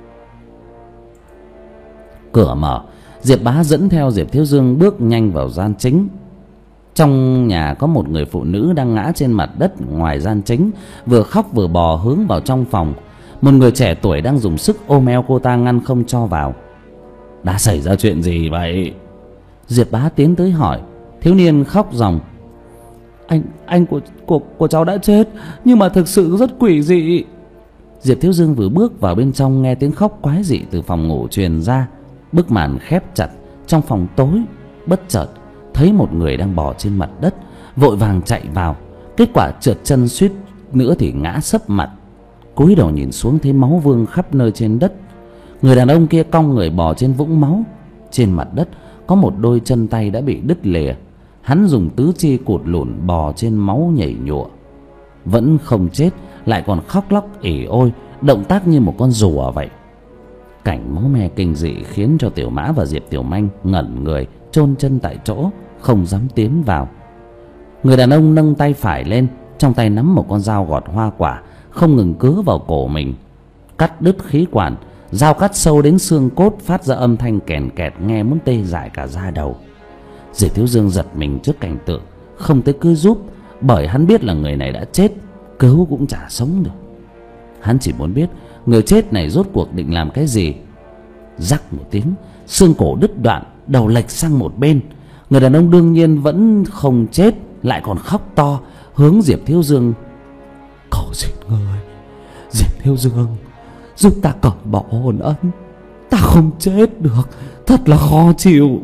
Cửa mở, Diệp Bá dẫn theo Diệp Thiếu Dương bước nhanh vào gian chính. Trong nhà có một người phụ nữ đang ngã trên mặt đất ngoài gian chính, vừa khóc vừa bò hướng vào trong phòng. Một người trẻ tuổi đang dùng sức ôm eo cô ta ngăn không cho vào. Đã xảy ra chuyện gì vậy? Diệp Bá tiến tới hỏi. Thiếu niên khóc ròng: Anh anh của của của cháu đã chết, nhưng mà thực sự rất quỷ dị. Diệp Thiếu Dương vừa bước vào bên trong nghe tiếng khóc quái dị từ phòng ngủ truyền ra. Bức màn khép chặt, trong phòng tối. Bất chợt thấy một người đang bò trên mặt đất, vội vàng chạy vào. Kết quả trượt chân suýt nữa thì ngã sấp mặt. Cúi đầu nhìn xuống thấy máu vương khắp nơi trên đất. Người đàn ông kia cong người bò trên vũng máu. Trên mặt đất có một đôi chân tay đã bị đứt lìa. Hắn dùng tứ chi cụt lủn bò trên máu nhảy nhụa, vẫn không chết, lại còn khóc lóc ỉ ôi, động tác như một con rùa vậy. Cảnh máu me kinh dị khiến cho Tiểu Mã và Diệp Tiểu Manh ngẩn người, chôn chân tại chỗ, không dám tiến vào. Người đàn ông nâng tay phải lên, trong tay nắm một con dao gọt hoa quả, không ngừng cứa vào cổ mình, cắt đứt khí quản. Dao cắt sâu đến xương cốt, phát ra âm thanh kèn kẹt nghe muốn tê dại cả da đầu. Diệp Thiếu Dương giật mình trước cảnh tượng, không tới cứ giúp, bởi hắn biết là người này đã chết, cứu cũng chả sống được. Hắn chỉ muốn biết người chết này rốt cuộc định làm cái gì. Rắc một tiếng, xương cổ đứt đoạn, đầu lệch sang một bên. Người đàn ông đương nhiên vẫn không chết, lại còn khóc to, hướng Diệp Thiếu Dương: cầu xin người, Diệp Thiếu Dương, giúp ta cởi bỏ hồn ân, ta không chết được, thật là khó chịu.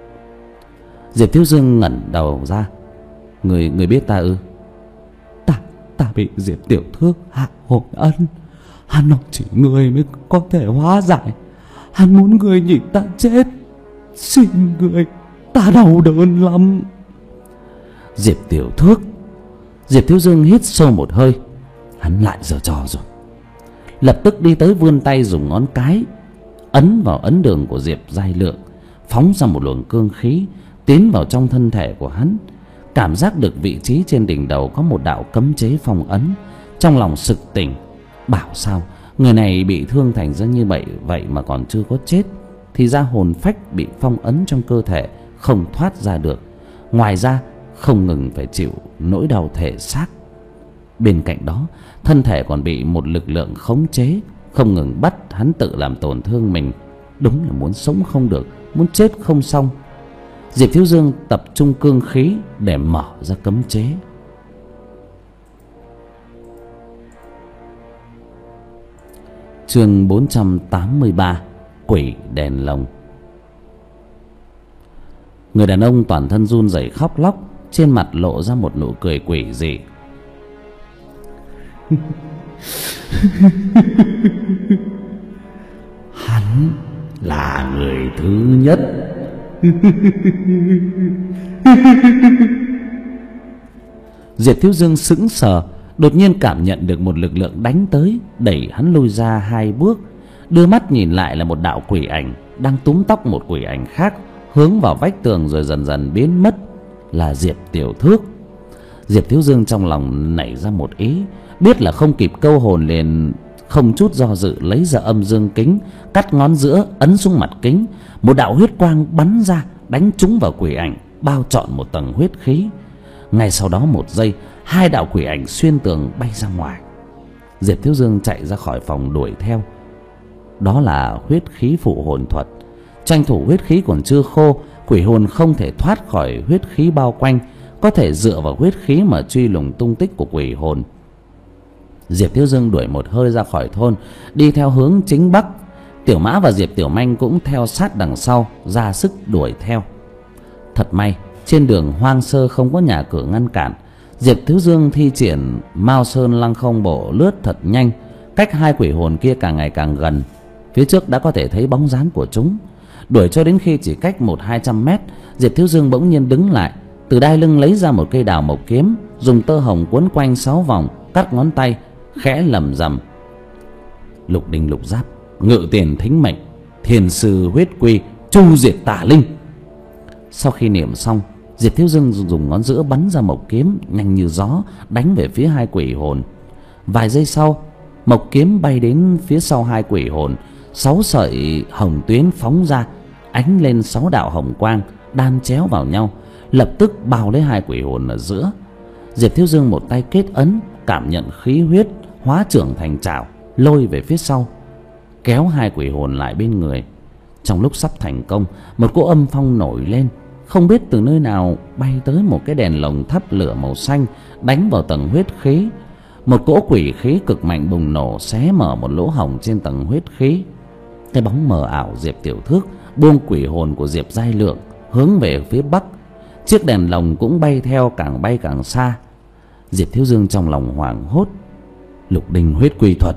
Diệp Thiếu Dương ngẩng đầu ra: Người người biết ta ư? Ta ta bị Diệp Tiểu Thước hạ hồn ân. Hắn nói chỉ người mới có thể hóa giải. Hắn muốn người nhìn ta chết. Xin người, ta đau đớn lắm. Diệp Tiểu Thước. Diệp Thiếu Dương hít sâu một hơi. Hắn lại giở trò rồi. Lập tức đi tới vươn tay dùng ngón cái ấn vào ấn đường của Diệp Giai Lượng, phóng ra một luồng cương khí tiến vào trong thân thể của hắn. Cảm giác được vị trí trên đỉnh đầu có một đạo cấm chế phong ấn. Trong lòng sực tỉnh, bảo sao người này bị thương thành ra như vậy, vậy mà còn chưa có chết. Thì ra hồn phách bị phong ấn trong cơ thể, không thoát ra được. Ngoài ra không ngừng phải chịu nỗi đau thể xác. Bên cạnh đó, thân thể còn bị một lực lượng khống chế, không ngừng bắt hắn tự làm tổn thương mình. Đúng là muốn sống không được, muốn chết không xong. Diệp Thiếu Dương tập trung cương khí để mở ra cấm chế. Chương bốn trăm tám mươi ba: Quỷ đèn lồng. Người đàn ông toàn thân run rẩy khóc lóc, trên mặt lộ ra một nụ cười quỷ dị. Hắn là người thứ nhất. Diệp Thiếu Dương sững sờ, đột nhiên cảm nhận được một lực lượng đánh tới, đẩy hắn lui ra hai bước. Đưa mắt nhìn lại là một đạo quỷ ảnh đang túm tóc một quỷ ảnh khác, hướng vào vách tường rồi dần dần biến mất. Là Diệp Tiểu Thước. Diệp Thiếu Dương trong lòng nảy ra một ý, biết là không kịp câu hồn, liền không chút do dự lấy ra âm dương kính, cắt ngón giữa ấn xuống mặt kính. Một đạo huyết quang bắn ra, đánh trúng vào quỷ ảnh, bao trọn một tầng huyết khí. Ngay sau đó một giây, hai đạo quỷ ảnh xuyên tường bay ra ngoài. Diệp Thiếu Dương chạy ra khỏi phòng đuổi theo. Đó là huyết khí phụ hồn thuật. Tranh thủ huyết khí còn chưa khô, quỷ hồn không thể thoát khỏi huyết khí bao quanh, có thể dựa vào huyết khí mà truy lùng tung tích của quỷ hồn. Diệp Thiếu Dương đuổi một hơi ra khỏi thôn, đi theo hướng chính bắc. Tiểu Mã và Diệp Tiểu Manh cũng theo sát đằng sau, ra sức đuổi theo. Thật may trên đường hoang sơ không có nhà cửa ngăn cản. Diệp Thiếu Dương thi triển Mao Sơn Lăng Không Bộ lướt thật nhanh, cách hai quỷ hồn kia càng ngày càng gần. Phía trước đã có thể thấy bóng dáng của chúng. Đuổi cho đến khi chỉ cách một hai trăm mét, Diệp Thiếu Dương bỗng nhiên đứng lại, từ đai lưng lấy ra một cây đào mộc kiếm, dùng tơ hồng quấn quanh sáu vòng, cắt ngón tay, khẽ lẩm rẩm: lục đinh lục giáp, ngự tiền thính mệnh, thiên sư huyết quy, chu diệt tà linh. Sau khi niệm xong, Diệp Thiếu Dương dùng ngón giữa bắn ra mộc kiếm nhanh như gió, đánh về phía hai quỷ hồn. Vài giây sau, mộc kiếm bay đến phía sau hai quỷ hồn, sáu sợi hồng tuyến phóng ra, ánh lên sáu đạo hồng quang đan chéo vào nhau, lập tức bao lấy hai quỷ hồn ở giữa. Diệp Thiếu Dương một tay kết ấn, cảm nhận khí huyết hóa trưởng thành trảo, lôi về phía sau, kéo hai quỷ hồn lại bên người. Trong lúc sắp thành công, một cỗ âm phong nổi lên, không biết từ nơi nào bay tới một cái đèn lồng thắp lửa màu xanh, đánh vào tầng huyết khí. Một cỗ quỷ khí cực mạnh bùng nổ, xé mở một lỗ hổng trên tầng huyết khí. Cái bóng mờ ảo Diệp Tiểu Thước buông quỷ hồn của Diệp Giai Lượng hướng về phía bắc. Chiếc đèn lồng cũng bay theo, càng bay càng xa. Diệp Thiếu Dương trong lòng hoảng hốt. Lục đinh huyết quy thuật.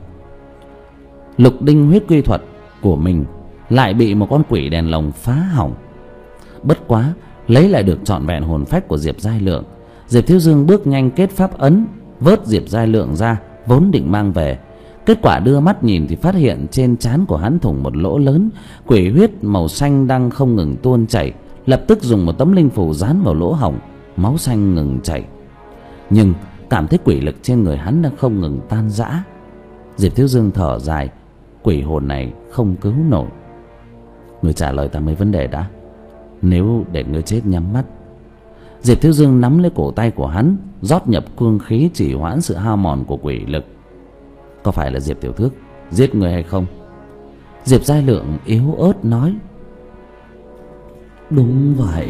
Lục đinh huyết quy thuật của mình lại bị một con quỷ đèn lồng phá hỏng. Bất quá lấy lại được trọn vẹn hồn phách của Diệp Giai Lượng, Diệp Thiếu Dương bước nhanh kết pháp ấn, vớt Diệp Giai Lượng ra, vốn định mang về. Kết quả đưa mắt nhìn thì phát hiện trên trán của hắn thủng một lỗ lớn, quỷ huyết màu xanh đang không ngừng tuôn chảy. Lập tức dùng một tấm linh phù dán vào lỗ hổng, máu xanh ngừng chảy. Nhưng cảm thấy quỷ lực trên người hắn đang không ngừng tan rã. Diệp Thiếu Dương thở dài, quỷ hồn này không cứu nổi. Người trả lời ta mấy vấn đề đã. Nếu để người chết nhắm mắt. Diệp Thiếu Dương nắm lấy cổ tay của hắn, rót nhập cương khí chỉ hoãn sự hao mòn của quỷ lực. Có phải là Diệp Tiểu Thước giết người hay không? Diệp Giai Lượng yếu ớt nói. Đúng vậy.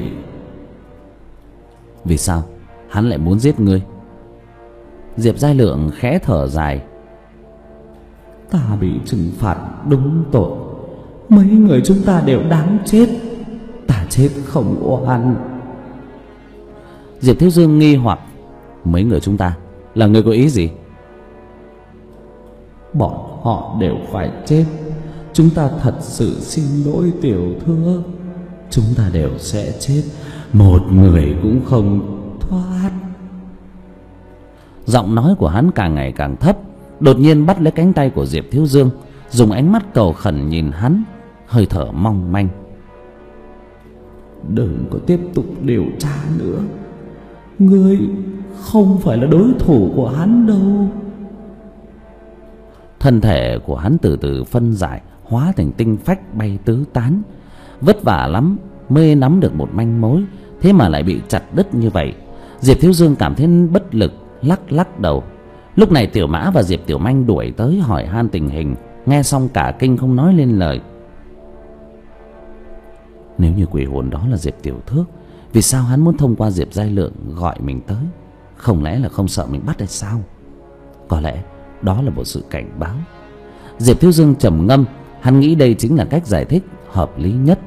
Vì sao hắn lại muốn giết ngươi? Diệp Giai Lượng khẽ thở dài. Ta bị trừng phạt đúng tội, mấy người chúng ta đều đáng chết, ta chết không oan. Diệp Thiếu Dương nghi hoặc. Mấy người chúng ta là người có ý gì? Bọn họ đều phải chết. Chúng ta thật sự xin lỗi Tiểu Thước. Chúng ta đều sẽ chết, một người cũng không thoát. Giọng nói của hắn càng ngày càng thấp, đột nhiên bắt lấy cánh tay của Diệp Thiếu Dương, dùng ánh mắt cầu khẩn nhìn hắn, hơi thở mong manh. Đừng có tiếp tục điều tra nữa, ngươi không phải là đối thủ của hắn đâu. Thân thể của hắn từ từ phân giải, hóa thành tinh phách bay tứ tán. Vất vả lắm mới nắm được một manh mối, thế mà lại bị chặt đứt như vậy. Diệp Thiếu Dương cảm thấy bất lực, lắc lắc đầu. Lúc này Tiểu Mã và Diệp Tiểu Manh đuổi tới hỏi han tình hình, nghe xong cả kinh không nói lên lời. Nếu như quỷ hồn đó là Diệp Tiểu Thước, vì sao hắn muốn thông qua Diệp Giai Lượng gọi mình tới? Không lẽ là không sợ mình bắt hay sao? Có lẽ đó là một sự cảnh báo. Diệp Thiếu Dương trầm ngâm, hắn nghĩ đây chính là cách giải thích hợp lý nhất.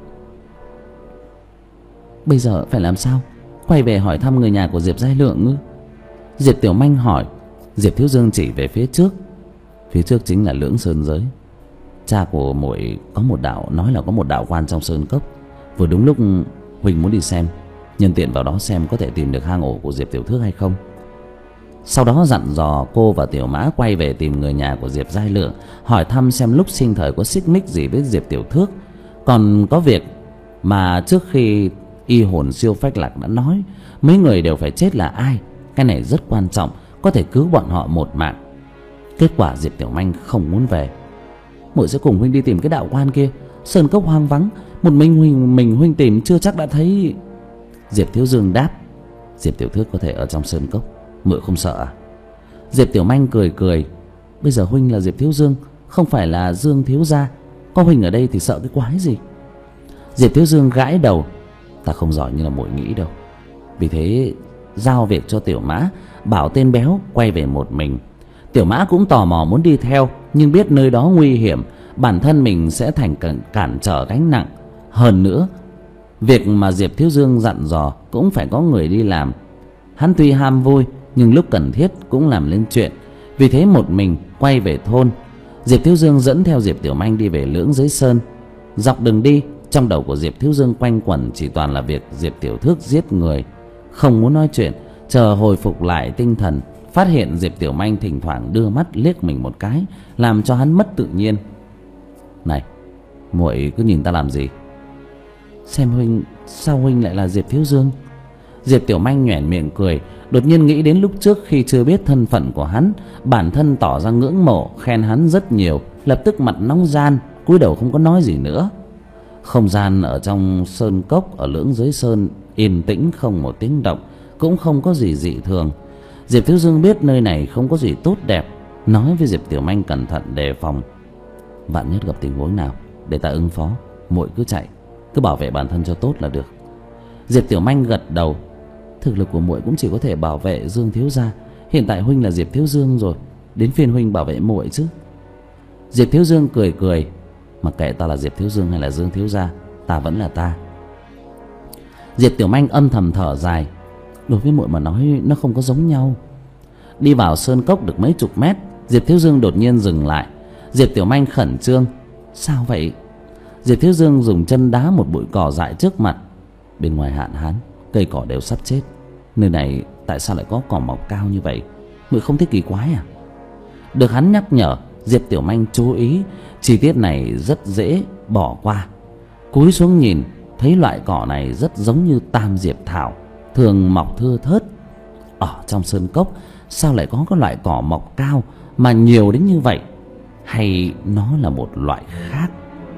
Bây giờ phải làm sao? Quay về hỏi thăm người nhà của Diệp Giai Lượng ư? Diệp Tiểu Manh hỏi. Diệp Thiếu Dương chỉ về phía trước. Phía trước chính là Lưỡng Sơn Giới. Cha của muội có một đạo, nói là có một đạo quan trong sơn cốc. Vừa đúng lúc Huỳnh muốn đi xem, nhân tiện vào đó xem có thể tìm được hang ổ của Diệp Tiểu Thước hay không. Sau đó dặn dò cô và Tiểu Mã quay về tìm người nhà của Diệp Giai Lượng, hỏi thăm xem lúc sinh thời có xích mích gì với Diệp Tiểu Thước. Còn có việc mà trước khi y hồn siêu phách lạc đã nói, mấy người đều phải chết là ai. Cái này rất quan trọng, có thể cứu bọn họ một mạng. Kết quả Diệp Tiểu Manh không muốn về. Muội sẽ cùng huynh đi tìm cái đạo quan kia. Sơn cốc hoang vắng, một mình huynh mình huynh tìm chưa chắc đã thấy. Diệp Thiếu Dương đáp. Diệp Tiểu Thước có thể ở trong sơn cốc, muội không sợ à? Diệp Tiểu Manh cười cười. Bây giờ huynh là Diệp Thiếu Dương, không phải là Dương thiếu gia. Có huynh ở đây thì sợ cái quái gì? Diệp Thiếu Dương gãi đầu. Ta không giỏi như là muội nghĩ đâu. Vì thế giao việc cho Tiểu Mã, bảo tên béo quay về một mình. Tiểu Mã cũng tò mò muốn đi theo, nhưng biết nơi đó nguy hiểm, bản thân mình sẽ thành cản, cản trở gánh nặng. Hơn nữa, việc mà Diệp Thiếu Dương dặn dò cũng phải có người đi làm. Hắn tuy ham vui, nhưng lúc cần thiết cũng làm lên chuyện. Vì thế một mình quay về thôn. Diệp Thiếu Dương dẫn theo Diệp Tiểu Manh đi về Lưỡng Giới Sơn. Dọc đường đi, trong đầu của Diệp Thiếu Dương quanh quẩn chỉ toàn là việc Diệp Tiểu Thước giết người. Không muốn nói chuyện, chờ hồi phục lại tinh thần, phát hiện Diệp Tiểu Manh thỉnh thoảng đưa mắt liếc mình một cái, làm cho hắn mất tự nhiên. Này, muội cứ nhìn ta làm gì? Xem huynh, sao huynh lại là Diệp Thiếu Dương? Diệp Tiểu Manh nhoẻn miệng cười, đột nhiên nghĩ đến lúc trước khi chưa biết thân phận của hắn, bản thân tỏ ra ngưỡng mộ, khen hắn rất nhiều, lập tức mặt nóng gian, cúi đầu không có nói gì nữa. Không gian ở trong sơn cốc ở Lưỡng Giới Sơn yên tĩnh không một tiếng động, cũng không có gì dị thường. Diệp Thiếu Dương biết nơi này không có gì tốt đẹp, nói với Diệp Tiểu Manh cẩn thận đề phòng. Vạn nhất gặp tình huống nào để ta ứng phó, muội cứ chạy, cứ bảo vệ bản thân cho tốt là được. Diệp Tiểu Manh gật đầu. Thực lực của muội cũng chỉ có thể bảo vệ Dương thiếu gia. Hiện tại huynh là Diệp Thiếu Dương rồi, đến phiên huynh bảo vệ muội chứ. Diệp Thiếu Dương cười cười. Mặc kệ ta là Diệp Thiếu Dương hay là Dương thiếu gia, ta vẫn là ta. Diệp Tiểu Manh âm thầm thở dài. Đối với muội mà nói nó không có giống nhau. Đi vào sơn cốc được mấy chục mét, Diệp Thiếu Dương đột nhiên dừng lại. Diệp Tiểu Manh khẩn trương. Sao vậy? Diệp Thiếu Dương dùng chân đá một bụi cỏ dại trước mặt. Bên ngoài hạn hán, cây cỏ đều sắp chết. Nơi này tại sao lại có cỏ mọc cao như vậy? Muội không thấy kỳ quái à? Được hắn nhắc nhở, Diệp Tiểu Manh chú ý. Chi tiết này rất dễ bỏ qua. Cúi xuống nhìn, thấy loại cỏ này rất giống như tam diệp thảo, thường mọc thưa thớt. Ở trong sơn cốc sao lại có cái loại cỏ mọc cao mà nhiều đến như vậy? Hay nó là một loại khác?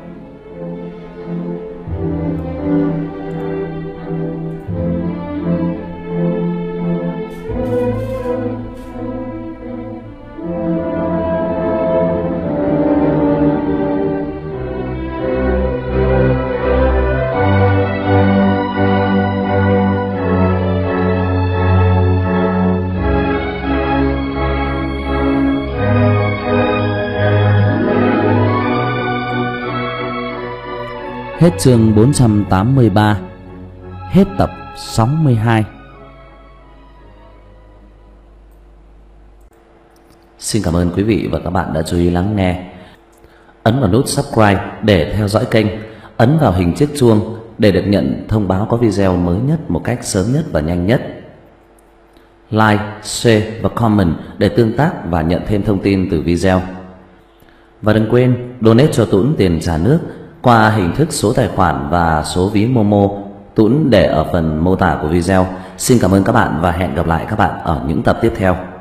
Hết chương bốn trăm tám mươi ba. Hết tập sáu mươi hai. Xin cảm ơn quý vị và các bạn đã chú ý lắng nghe. Ấn vào nút subscribe để theo dõi kênh. Ấn vào hình chiếc chuông để được nhận thông báo có video mới nhất một cách sớm nhất và nhanh nhất. Like, share và comment để tương tác và nhận thêm thông tin từ video. Và đừng quên donate cho Tuấn tiền trà nước qua hình thức số tài khoản và số ví Momo, Tuấn để ở phần mô tả của video. Xin cảm ơn các bạn và hẹn gặp lại các bạn ở những tập tiếp theo.